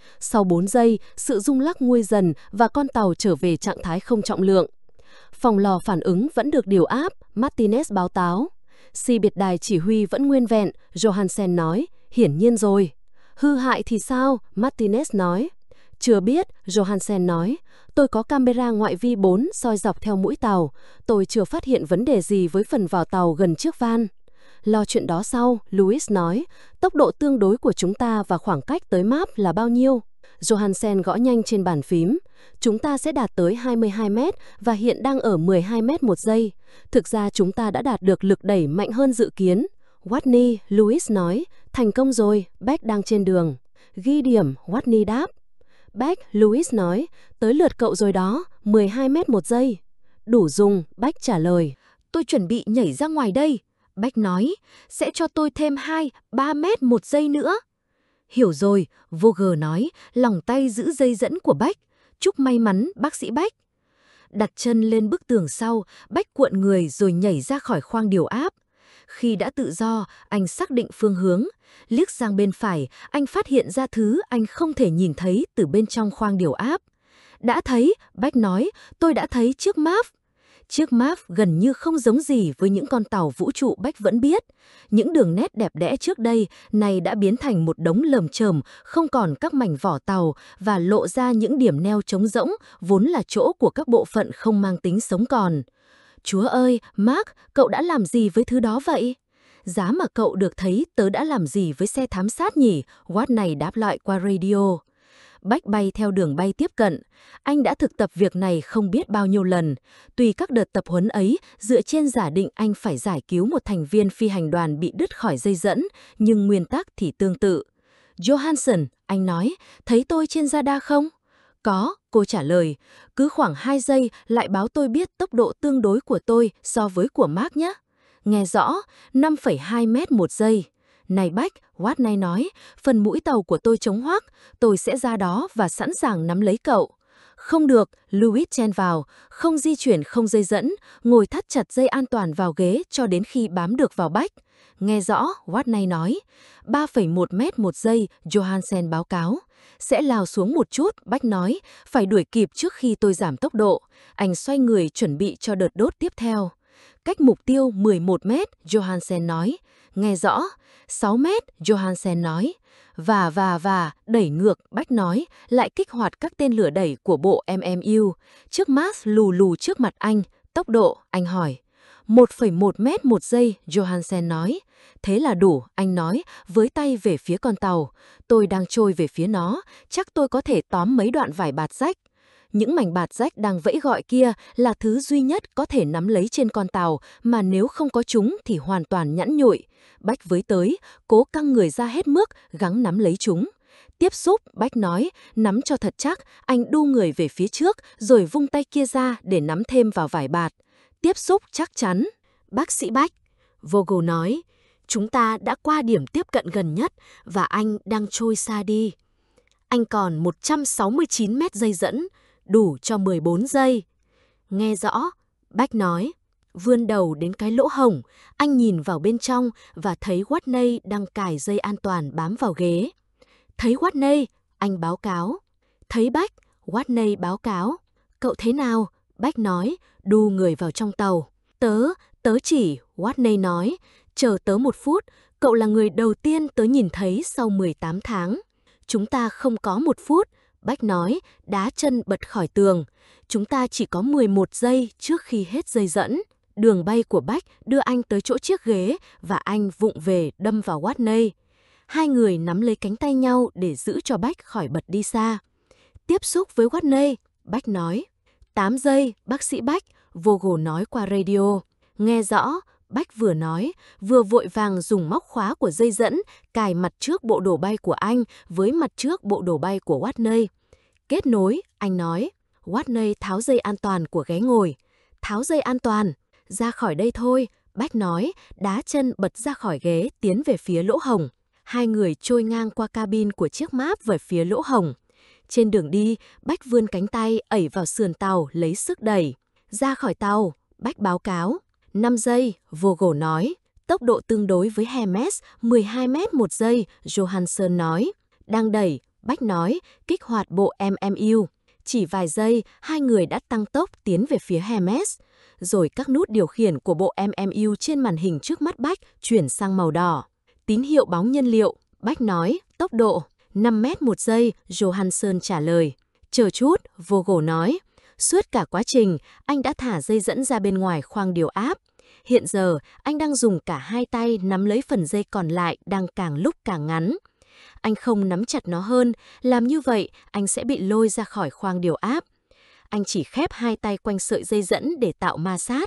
Sau bốn giây, sự rung lắc nguôi dần và con tàu trở về trạng thái không trọng lượng. Phòng lò phản ứng vẫn được điều áp, Martinez báo cáo. Xi biệt đài chỉ huy vẫn nguyên vẹn, Johansen nói, hiển nhiên rồi. Hư hại thì sao? Martinez nói. Chưa biết, Johansen nói. Tôi có camera ngoại vi bốn soi dọc theo mũi tàu. Tôi chưa phát hiện vấn đề gì với phần vào tàu gần chiếc van. Lo chuyện đó sau, Louis nói. Tốc độ tương đối của chúng ta và khoảng cách tới map là bao nhiêu? Johansen gõ nhanh trên bàn phím. Chúng ta sẽ đạt tới hai mươi hai mét và hiện đang ở mười hai mét một giây. Thực ra chúng ta đã đạt được lực đẩy mạnh hơn dự kiến. Watney, Louis nói. Thành công rồi, Beck đang trên đường. Ghi điểm, Watney đáp. Beck, Louis nói. Tới lượt cậu rồi đó, mười hai mét một giây. Đủ dùng, Beck trả lời. Tôi chuẩn bị nhảy ra ngoài đây. Beck nói. Sẽ cho tôi thêm hai, ba mét một giây nữa. Hiểu rồi, Vogel nói, lòng tay giữ dây dẫn của Beck. Chúc may mắn, bác sĩ Beck. Đặt chân lên bức tường sau, Beck cuộn người rồi nhảy ra khỏi khoang điều áp. Khi đã tự do, anh xác định phương hướng. Liếc sang bên phải, anh phát hiện ra thứ anh không thể nhìn thấy từ bên trong khoang điều áp. Đã thấy, Beck nói, tôi đã thấy chiếc map. Chiếc map gần như không giống gì với những con tàu vũ trụ Beck vẫn biết. Những đường nét đẹp đẽ trước đây này đã biến thành một đống lởm chởm, không còn các mảnh vỏ tàu và lộ ra những điểm neo trống rỗng, vốn là chỗ của các bộ phận không mang tính sống còn. Chúa ơi, Mark, cậu đã làm gì với thứ đó vậy? Giá mà cậu được thấy tớ đã làm gì với xe thám sát nhỉ? Watt này đáp lại qua radio. Beck bay theo đường bay tiếp cận. Anh đã thực tập việc này không biết bao nhiêu lần. Tùy các đợt tập huấn ấy, dựa trên giả định anh phải giải cứu một thành viên phi hành đoàn bị đứt khỏi dây dẫn, nhưng nguyên tắc thì tương tự. Johansen, anh nói, thấy tôi trên radar không? Có, cô trả lời. Cứ khoảng hai giây lại báo tôi biết tốc độ tương đối của tôi so với của Mark nhé. Nghe rõ, năm phẩy hai mét một giây. Này Beck, Watney nói, phần mũi tàu của tôi trống hoác, tôi sẽ ra đó và sẵn sàng nắm lấy cậu. Không được, Louis chen vào, không di chuyển không dây dẫn, ngồi thắt chặt dây an toàn vào ghế cho đến khi bám được vào Beck. Nghe rõ, Watney nói, ba phẩy một mét một giây, Johansen báo cáo. Sẽ lao xuống một chút, Beck nói, phải đuổi kịp trước khi tôi giảm tốc độ. Anh xoay người chuẩn bị cho đợt đốt tiếp theo. Cách mục tiêu mười một mét, Johansen nói. Nghe rõ, sáu mét, Johansen nói. Và và và, đẩy ngược, Beck nói, lại kích hoạt các tên lửa đẩy của bộ em em u. Chiếc mast lù lù trước mặt anh, tốc độ, anh hỏi. một phẩy một mét một giây, Johansen nói. Thế là đủ, anh nói, với tay về phía con tàu. Tôi đang trôi về phía nó, chắc tôi có thể tóm mấy đoạn vải bạt rách. Những mảnh bạt rách đang vẫy gọi kia là thứ duy nhất có thể nắm lấy trên con tàu, mà nếu không có chúng thì hoàn toàn nhẵn nhụi. Beck với tới, cố căng người ra hết mức, gắng nắm lấy chúng. Tiếp xúc, Beck nói, nắm cho thật chắc, anh đu người về phía trước, rồi vung tay kia ra để nắm thêm vào vải bạt. Tiếp xúc chắc chắn. Bác sĩ Beck, Vogel nói, chúng ta đã qua điểm tiếp cận gần nhất và anh đang trôi xa đi. Anh còn một trăm sáu mươi chín mét dây dẫn, đủ cho mười bốn giây. Nghe rõ, Beck nói. Vươn đầu đến cái lỗ hổng, anh nhìn vào bên trong và thấy Watney đang cài dây an toàn bám vào ghế. Thấy Watney, anh báo cáo. Thấy Beck, Watney báo cáo. Cậu thế nào? Beck nói, đu người vào trong tàu. Tớ, tớ chỉ, Watney nói. Chờ tớ một phút, cậu là người đầu tiên tớ nhìn thấy sau mười tám tháng. Chúng ta không có một phút, Beck nói, đá chân bật khỏi tường. Chúng ta chỉ có mười một giây trước khi hết dây dẫn. Đường bay của Beck đưa anh tới chỗ chiếc ghế và anh vụng về đâm vào Watney. Hai người nắm lấy cánh tay nhau để giữ cho Beck khỏi bật đi xa. Tiếp xúc với Watney, Beck nói. tám giây, bác sĩ Beck, Vogel nói qua radio. Nghe rõ, Beck vừa nói, vừa vội vàng dùng móc khóa của dây dẫn cài mặt trước bộ đồ bay của anh với mặt trước bộ đồ bay của Watney. Kết nối, anh nói. Watney tháo dây an toàn của ghế ngồi. Tháo dây an toàn. Ra khỏi đây thôi, Beck nói, đá chân bật ra khỏi ghế tiến về phía lỗ hổng. Hai người trôi ngang qua cabin của chiếc map về phía lỗ hổng. Trên đường đi, Beck vươn cánh tay ẩy vào sườn tàu lấy sức đẩy. Ra khỏi tàu, Beck báo cáo. năm giây, Vogel nói. Tốc độ tương đối với Hermes, mười hai mét một giây, Johansen nói. Đang đẩy, Bách nói, kích hoạt bộ em em u. Chỉ vài giây, hai người đã tăng tốc tiến về phía Hermes. Rồi các nút điều khiển của bộ em em u trên màn hình trước mắt Bách chuyển sang màu đỏ. Tín hiệu bóng nhiên liệu, Bách nói, tốc độ năm mét một giây, Johansson trả lời. Chờ chút, Vogel nói. Suốt cả quá trình, anh đã thả dây dẫn ra bên ngoài khoang điều áp. Hiện giờ, anh đang dùng cả hai tay nắm lấy phần dây còn lại đang càng lúc càng ngắn. Anh không nắm chặt nó hơn, làm như vậy anh sẽ bị lôi ra khỏi khoang điều áp. Anh chỉ khép hai tay quanh sợi dây dẫn để tạo ma sát.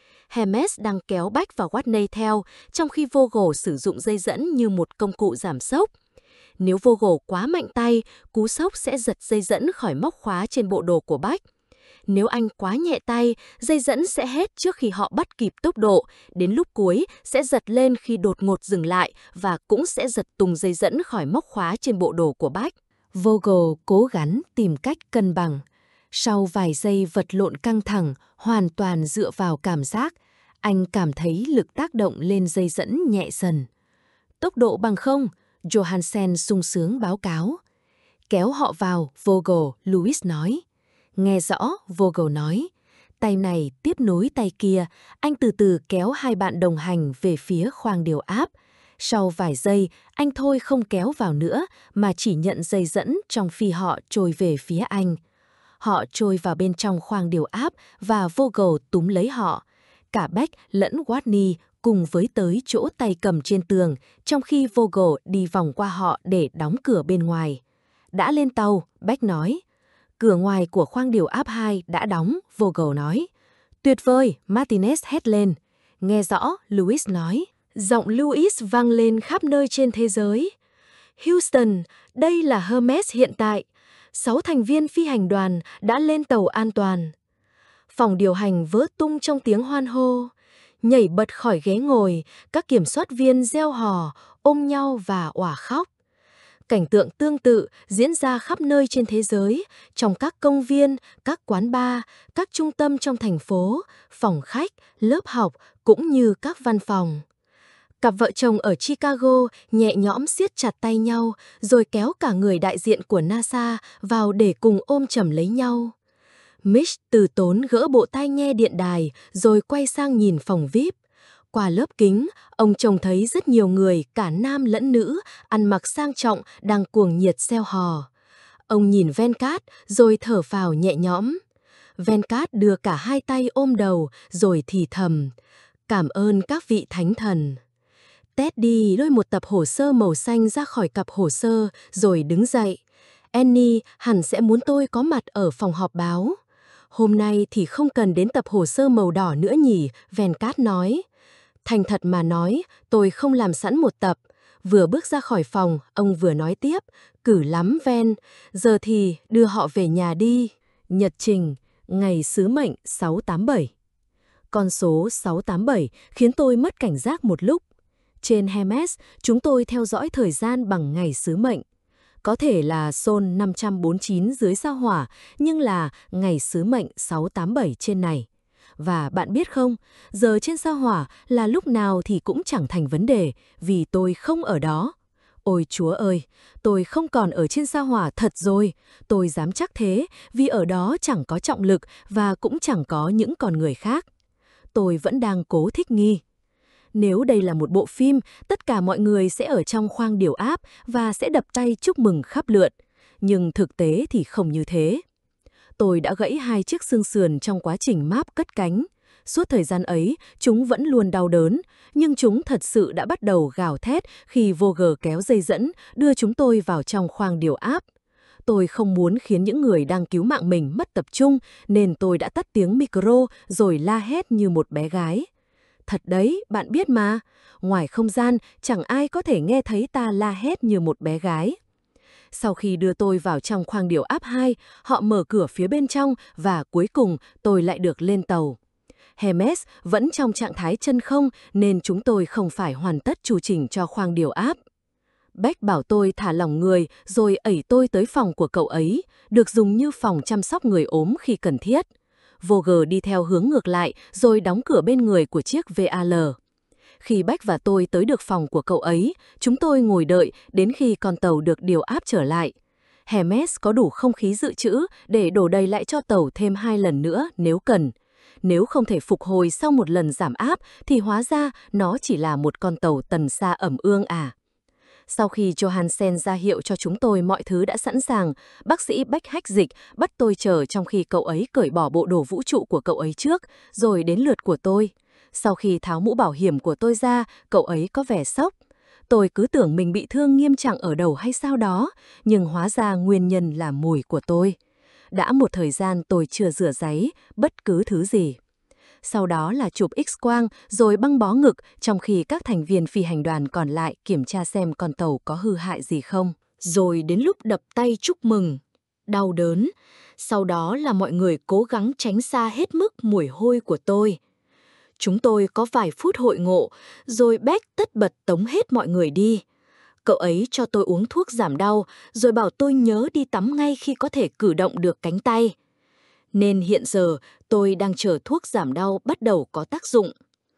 Hermes đang kéo Bách và Watney theo, trong khi Vogel sử dụng dây dẫn như một công cụ giảm sốc. Nếu Vogel quá mạnh tay, cú sốc sẽ giật dây dẫn khỏi móc khóa trên bộ đồ của Bách. Nếu anh quá nhẹ tay, dây dẫn sẽ hết trước khi họ bắt kịp tốc độ, đến lúc cuối sẽ giật lên khi đột ngột dừng lại và cũng sẽ giật tung dây dẫn khỏi móc khóa trên bộ đồ của Bách. Vogel cố gắng tìm cách cân bằng. Sau vài giây vật lộn căng thẳng, hoàn toàn dựa vào cảm giác, anh cảm thấy lực tác động lên dây dẫn nhẹ dần. Tốc độ bằng không, Johansen sung sướng báo cáo. Kéo họ vào, Vogel, Louis nói. Nghe rõ, Vogel nói. Tay này tiếp nối tay kia, anh từ từ kéo hai bạn đồng hành về phía khoang điều áp. Sau vài giây, anh thôi không kéo vào nữa, mà chỉ nhận dây dẫn trong khi họ trôi về phía anh. Họ trôi vào bên trong khoang điều áp và Vogel túm lấy họ. Cả Beck lẫn Watney cùng với tới chỗ tay cầm trên tường, trong khi Vogel đi vòng qua họ để đóng cửa bên ngoài. Đã lên tàu, Beck nói. Cửa ngoài của khoang điều áp hai đã đóng, Vogel nói. Tuyệt vời, Martinez hét lên. Nghe rõ, Louis nói. Giọng Louis vang lên khắp nơi trên thế giới. Houston, đây là Hermes hiện tại. Sáu thành viên phi hành đoàn đã lên tàu an toàn. Phòng điều hành vỡ tung trong tiếng hoan hô. Nhảy bật khỏi ghế ngồi, các kiểm soát viên reo hò, ôm nhau và òa khóc. Cảnh tượng tương tự diễn ra khắp nơi trên thế giới, trong các công viên, các quán bar, các trung tâm trong thành phố, phòng khách, lớp học cũng như các văn phòng. Cặp vợ chồng ở Chicago nhẹ nhõm siết chặt tay nhau, rồi kéo cả người đại diện của NASA vào để cùng ôm chầm lấy nhau. Mitch từ tốn gỡ bộ tai nghe điện đài, rồi quay sang nhìn phòng vi ai pi. Qua lớp kính, ông trông thấy rất nhiều người, cả nam lẫn nữ, ăn mặc sang trọng, đang cuồng nhiệt reo hò. Ông nhìn Venkat, rồi thở phào nhẹ nhõm. Venkat đưa cả hai tay ôm đầu, rồi thì thầm. Cảm ơn các vị thánh thần. Teddy lôi một tập hồ sơ màu xanh ra khỏi cặp hồ sơ, rồi đứng dậy. Annie hẳn sẽ muốn tôi có mặt ở phòng họp báo. Hôm nay thì không cần đến tập hồ sơ màu đỏ nữa nhỉ, Venkat nói. Thành thật mà nói, tôi không làm sẵn một tập. Vừa bước ra khỏi phòng, ông vừa nói tiếp. Cử lắm Ven, giờ thì đưa họ về nhà đi. Nhật trình, ngày sứ mệnh sáu tám bảy. Con số sáu tám bảy khiến tôi mất cảnh giác một lúc. Trên Hermes, chúng tôi theo dõi thời gian bằng ngày sứ mệnh. Có thể là Sol năm trăm bốn mươi chín dưới sao hỏa, nhưng là ngày sứ mệnh sáu tám bảy trên này. Và bạn biết không, giờ trên sao hỏa là lúc nào thì cũng chẳng thành vấn đề, vì tôi không ở đó. Ôi Chúa ơi, tôi không còn ở trên sao hỏa thật rồi, tôi dám chắc thế, vì ở đó chẳng có trọng lực và cũng chẳng có những con người khác. Tôi vẫn đang cố thích nghi. Nếu đây là một bộ phim, tất cả mọi người sẽ ở trong khoang điều áp và sẽ đập tay chúc mừng khắp lượt. Nhưng thực tế thì không như thế. Tôi đã gãy hai chiếc xương sườn trong quá trình máp cất cánh. Suốt thời gian ấy, chúng vẫn luôn đau đớn, nhưng chúng thật sự đã bắt đầu gào thét khi Vogel kéo dây dẫn, đưa chúng tôi vào trong khoang điều áp. Tôi không muốn khiến những người đang cứu mạng mình mất tập trung, nên tôi đã tắt tiếng micro rồi la hét như một bé gái. Thật đấy, bạn biết mà, ngoài không gian chẳng ai có thể nghe thấy ta la hét như một bé gái. Sau khi đưa tôi vào trong khoang điều áp hai, họ mở cửa phía bên trong và cuối cùng tôi lại được lên tàu. Hermes vẫn trong trạng thái chân không nên chúng tôi không phải hoàn tất chu trình cho khoang điều áp. Beck bảo tôi thả lỏng người rồi ẩy tôi tới phòng của cậu ấy, được dùng như phòng chăm sóc người ốm khi cần thiết. Vogel đi theo hướng ngược lại rồi đóng cửa bên người của chiếc vê a lờ. Khi Beck và tôi tới được phòng của cậu ấy, chúng tôi ngồi đợi đến khi con tàu được điều áp trở lại. Hermes có đủ không khí dự trữ để đổ đầy lại cho tàu thêm hai lần nữa nếu cần. Nếu không thể phục hồi sau một lần giảm áp thì hóa ra nó chỉ là một con tàu tần xa ẩm ương à. Sau khi Johansen ra hiệu cho chúng tôi mọi thứ đã sẵn sàng, bác sĩ Bách Hách Dịch bắt tôi chờ trong khi cậu ấy cởi bỏ bộ đồ vũ trụ của cậu ấy trước, rồi đến lượt của tôi. Sau khi tháo mũ bảo hiểm của tôi ra, cậu ấy có vẻ sốc. Tôi cứ tưởng mình bị thương nghiêm trọng ở đầu hay sao đó, nhưng hóa ra nguyên nhân là mùi của tôi. Đã một thời gian tôi chưa rửa ráy, bất cứ thứ gì. Sau đó là chụp X-quang rồi băng bó ngực, trong khi các thành viên phi hành đoàn còn lại kiểm tra xem con tàu có hư hại gì không. Rồi đến lúc đập tay chúc mừng, đau đớn. Sau đó là mọi người cố gắng tránh xa hết mức mùi hôi của tôi. Chúng tôi có vài phút hội ngộ, rồi Beck tất bật tống hết mọi người đi. Cậu ấy cho tôi uống thuốc giảm đau, rồi bảo tôi nhớ đi tắm ngay khi có thể cử động được cánh tay. Nên hiện giờ tôi đang chờ thuốc giảm đau bắt đầu có tác dụng.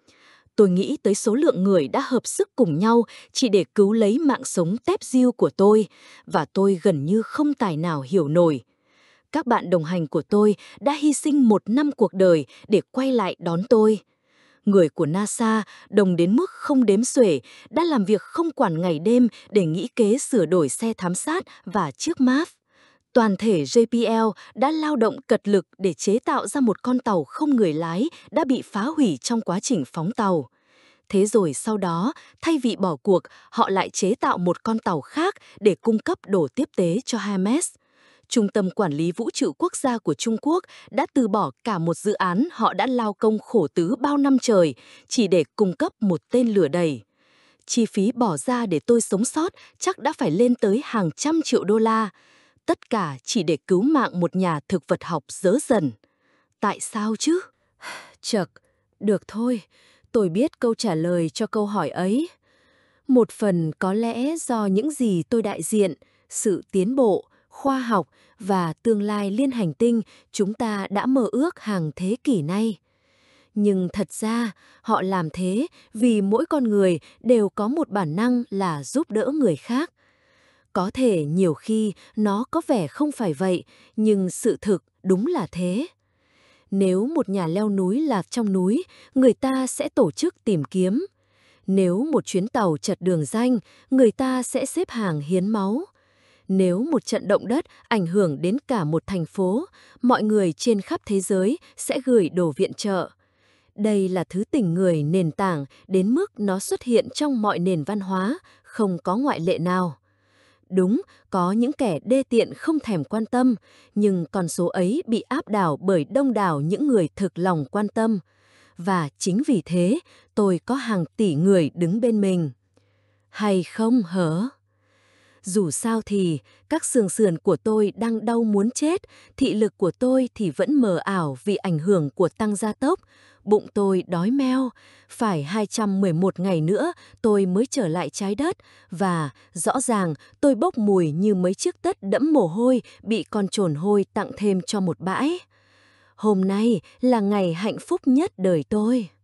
Tôi nghĩ tới số lượng người đã hợp sức cùng nhau chỉ để cứu lấy mạng sống tép diêu của tôi, và tôi gần như không tài nào hiểu nổi. Các bạn đồng hành của tôi đã hy sinh một năm cuộc đời để quay lại đón tôi. Người của NASA, đồng đến mức không đếm xuể, đã làm việc không quản ngày đêm để nghĩ kế sửa đổi xe thám sát và chiếc máp. Toàn thể J P L đã lao động cật lực để chế tạo ra một con tàu không người lái đã bị phá hủy trong quá trình phóng tàu. Thế rồi sau đó, thay vì bỏ cuộc, họ lại chế tạo một con tàu khác để cung cấp đồ tiếp tế cho Hermes. Trung tâm Quản lý Vũ trụ Quốc gia của Trung Quốc đã từ bỏ cả một dự án họ đã lao công khổ tứ bao năm trời chỉ để cung cấp một tên lửa đẩy. Chi phí bỏ ra để tôi sống sót chắc đã phải lên tới hàng trăm triệu đô la. Tất cả chỉ để cứu mạng một nhà thực vật học dớ dần. Tại sao chứ? Chậc, được thôi, tôi biết câu trả lời cho câu hỏi ấy. Một phần có lẽ do những gì tôi đại diện, sự tiến bộ, khoa học và tương lai liên hành tinh chúng ta đã mơ ước hàng thế kỷ nay. Nhưng thật ra, họ làm thế vì mỗi con người đều có một bản năng là giúp đỡ người khác. Có thể nhiều khi nó có vẻ không phải vậy, nhưng sự thực đúng là thế. Nếu một nhà leo núi lạc trong núi, người ta sẽ tổ chức tìm kiếm. Nếu một chuyến tàu chật đường ray, người ta sẽ xếp hàng hiến máu. Nếu một trận động đất ảnh hưởng đến cả một thành phố, mọi người trên khắp thế giới sẽ gửi đồ viện trợ. Đây là thứ tình người nền tảng đến mức nó xuất hiện trong mọi nền văn hóa, không có ngoại lệ nào. Đúng, có những kẻ đê tiện không thèm quan tâm, nhưng con số ấy bị áp đảo bởi đông đảo những người thực lòng quan tâm. Và chính vì thế, tôi có hàng tỷ người đứng bên mình. Hay không hở? Dù sao thì, các xương sườn của tôi đang đau muốn chết, thị lực của tôi thì vẫn mờ ảo vì ảnh hưởng của tăng gia tốc. Bụng tôi đói meo, phải hai trăm mười một ngày nữa tôi mới trở lại trái đất, và rõ ràng tôi bốc mùi như mấy chiếc tất đẫm mồ hôi bị con trồn hôi tặng thêm cho một bãi. Hôm nay là ngày hạnh phúc nhất đời tôi.